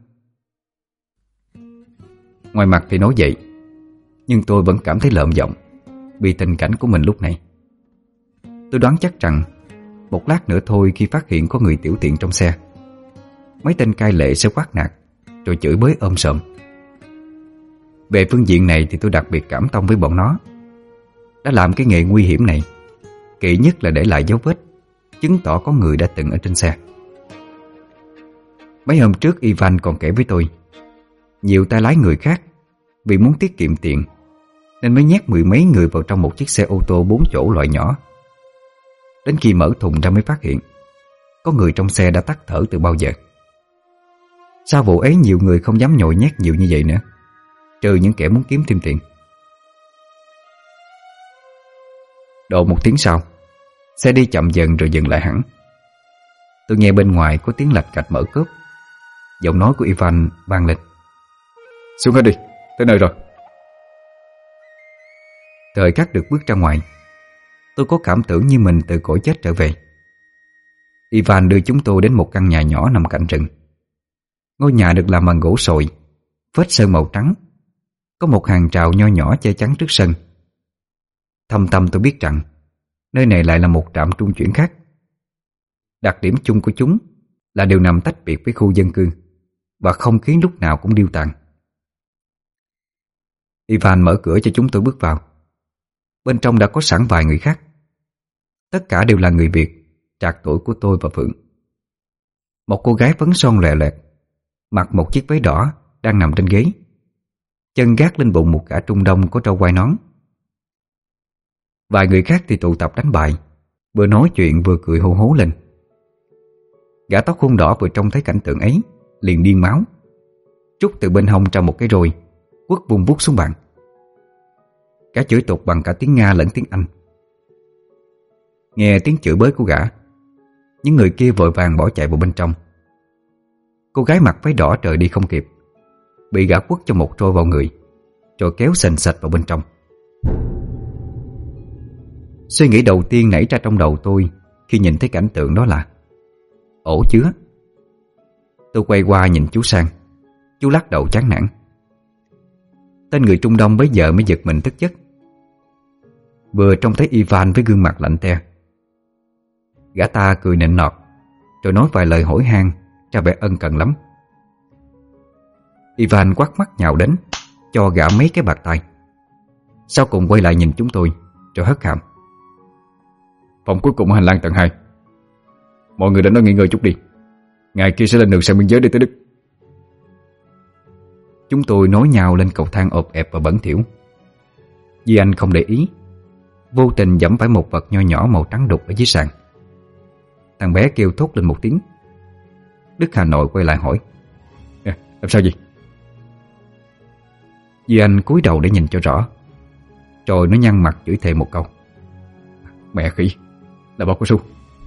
Speaker 1: Ngoài mặt thì nói vậy, nhưng tôi vẫn cảm thấy lợm giọng vì tình cảnh của mình lúc này. Tôi đoán chắc rằng một lát nữa thôi, khi phát hiện có người tiểu tiện trong xe, mấy tên cai lệ sẽ quát nạt rồi chửi bới ôm sòm. Về phương diện này thì tôi đặc biệt cảm thông với bọn nó. Đã làm cái nghề nguy hiểm này, kỵ nhất là để lại dấu vết chứng tỏ có người đã từng ở trên xe. Mấy hôm trước Ivan còn kể với tôi, nhiều tay lái người khác vì muốn tiết kiệm tiền nên mới nhét mười mấy người vào trong một chiếc xe ô tô bốn chỗ loại nhỏ. Đến khi mở thùng ra mới phát hiện có người trong xe đã tắt thở từ bao giờ. Sau vụ ấy nhiều người không dám nhồi nhét nhiều như vậy nữa, trừ những kẻ muốn kiếm thêm tiền. Độ một tiếng sau, Xe đi chậm dần rồi dừng lại hẳn. Tôi nghe bên ngoài có tiếng lạch cạch mở cốp. Giọng nói của Ivan vang lên:
Speaker 2: "Xuống hết đi, tới nơi rồi."
Speaker 1: Thời khắc được bước ra ngoài, tôi có cảm tưởng như mình từ cõi chết trở về. Ivan đưa chúng tôi đến một căn nhà nhỏ nằm cạnh rừng. Ngôi nhà được làm bằng gỗ sồi, vết sơn màu trắng. Có một hàng rào nho nhỏ che chắn trước sân. Thâm tâm tôi biết rằng nơi này lại là một trạm trung chuyển khác. Đặc điểm chung của chúng là đều nằm tách biệt với khu dân cư, và không khí lúc nào cũng điêu tàn. Ivan mở cửa cho chúng tôi bước vào. Bên trong đã có sẵn vài người khác. Tất cả đều là người Việt, trạc tuổi của tôi và Phượng. Một cô gái phấn son lòe loẹt, mặc một chiếc váy đỏ, đang nằm trên ghế, chân gác lên bụng một gã Trung Đông có râu quai nón. Vài người khác thì tụ tập đánh bài, vừa nói chuyện vừa cười hô hố lên. Gã tóc khung đỏ vừa trông thấy cảnh tượng ấy liền điên máu, rút từ bên hông ra một cái roi, quất vung vút xuống bàn. Gã chửi tục bằng cả tiếng Nga lẫn tiếng Anh. Nghe tiếng chửi bới của gã, những người kia vội vàng bỏ chạy vào bên trong. Cô gái mặc váy đỏ trời đi không kịp, bị gã quất cho một roi vào người, rồi kéo sành sạch vào bên trong. Suy nghĩ đầu tiên nảy ra trong đầu tôi khi nhìn thấy cảnh tượng đó là: ổ chứa. Tôi quay qua nhìn chú Sang. Chú lắc đầu chán nản. Tên người Trung Đông bấy giờ mới giật mình thức giấc. Vừa trông thấy Ivan với gương mặt lạnh te. Gã ta cười nịnh nọt, rồi nói vài lời hỏi han, ra vẻ ân cần lắm. Ivan quắt mắt nhào đến, cho gã mấy cái bạt tay. Sau cùng quay lại nhìn chúng tôi, rồi hất hàm:
Speaker 2: "Phòng cuối cùng ở hành lang tầng hai. Mọi người đến đó nghỉ ngơi chút đi. Ngày kia sẽ lên đường sang biên giới đi tới Đức."
Speaker 1: Chúng tôi nối nhau lên cầu thang ộp ẹp và bẩn thỉu. Di Anh không để ý, vô tình giẫm phải một vật nho nhỏ màu trắng đục ở dưới sàn. Thằng bé kêu thốt lên một tiếng. Đức Hà Nội quay lại hỏi:
Speaker 2: "Nè, làm sao vậy?"
Speaker 1: Di Anh cúi đầu để nhìn cho rõ, rồi nó nhăn mặt chửi thề một câu:
Speaker 2: "Mẹ khỉ, là bao cao su."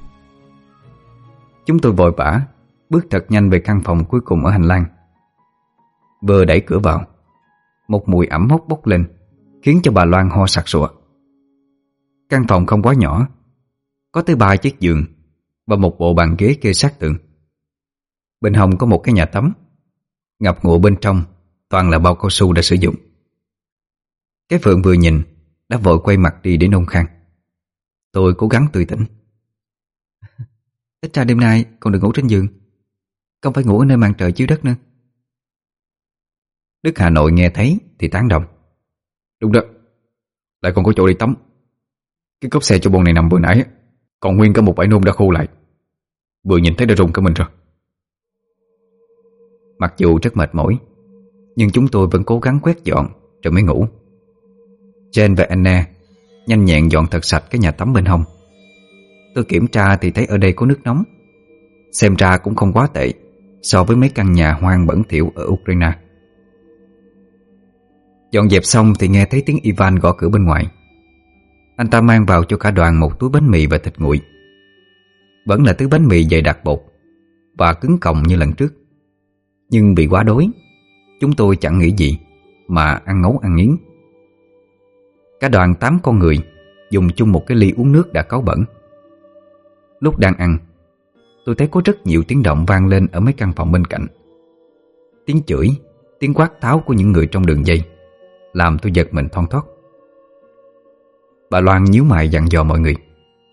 Speaker 1: Chúng tôi vội vã bước thật nhanh về căn phòng cuối cùng ở hành lang. Vừa đẩy cửa vào, một mùi ẩm mốc bốc lên, khiến cho bà Loan ho sặc sụa. Căn phòng không quá nhỏ, có tới ba chiếc giường và một bộ bàn ghế kê sát tường. Bên hông có một cái nhà tắm, ngập ngụa bên trong toàn là bao cao su đã sử dụng. Cái Phượng vừa nhìn đã vội quay mặt đi để nôn khan. Tôi cố gắng tươi tỉnh: "Ít ra đêm nay còn được ngủ trên giường, không phải ngủ ở nơi màn trời chiếu đất nữa." Đức Hà Nội nghe thấy thì tán đồng:
Speaker 2: "Đúng đó, lại còn có chỗ đi tắm. Cái cốp xe cho bọn này nằm vừa nãy còn nguyên cả một bãi nôn đã khô lại. Vừa nhìn thấy đã rùng cả mình rồi."
Speaker 1: Mặc dù rất mệt mỏi, nhưng chúng tôi vẫn cố gắng quét dọn rồi mới ngủ. Jane và Anna nhanh nhẹn dọn thật sạch cái nhà tắm bên hông. Tôi kiểm tra thì thấy ở đây có nước nóng. Xem ra cũng không quá tệ so với mấy căn nhà hoang bẩn thỉu ở Ukraine. Dọn dẹp xong thì nghe thấy tiếng Ivan gõ cửa bên ngoài. Anh ta mang vào cho cả đoàn một túi bánh mì và thịt nguội. Vẫn là thứ bánh mì dày đặc bột và cứng còng như lần trước, nhưng vì quá đói, chúng tôi chẳng nghĩ gì mà ăn ngấu ăn nghiến. Cả đoàn tám con người dùng chung một cái ly uống nước đã cáu bẩn. Lúc đang ăn, tôi thấy có rất nhiều tiếng động vang lên ở mấy căn phòng bên cạnh. Tiếng chửi, tiếng quát tháo của những người trong đường dây làm tôi giật mình thon thót. Bà Loan nhíu mày dặn dò mọi người: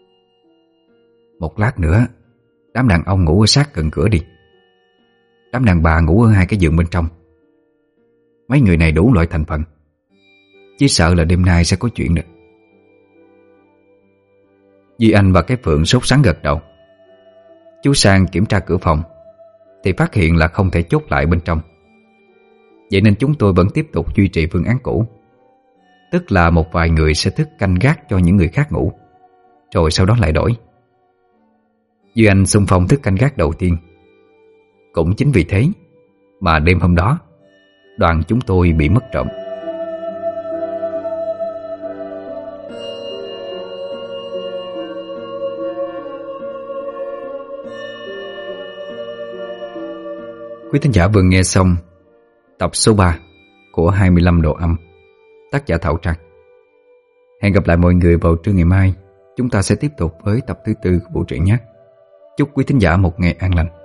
Speaker 1: "Một lát nữa đám đàn ông ngủ ở sát gần cửa đi, đám đàn bà ngủ ở hai cái giường bên trong. Mấy người này đủ loại thành phần, chỉ sợ là đêm nay sẽ có chuyện nữa." Di Anh và cái Phượng sốt sắng gật đầu. Chú Sang kiểm tra cửa phòng thì phát hiện là không thể chốt lại bên trong. Vậy nên chúng tôi vẫn tiếp tục duy trì phương án cũ, tức là một vài người sẽ thức canh gác cho những người khác ngủ, rồi sau đó lại đổi. Duy Anh xung phong thức canh gác đầu tiên. Cũng chính vì thế mà đêm hôm đó đoàn chúng tôi bị mất trộm. Quý thính giả vừa nghe xong tập số ba của hai mươi lăm độ âm, tác giả Thảo Trang. Hẹn gặp lại mọi người vào trưa ngày mai. Chúng ta sẽ tiếp tục với tập thứ tư của bộ truyện nhé. Chúc quý thính giả một ngày an lành.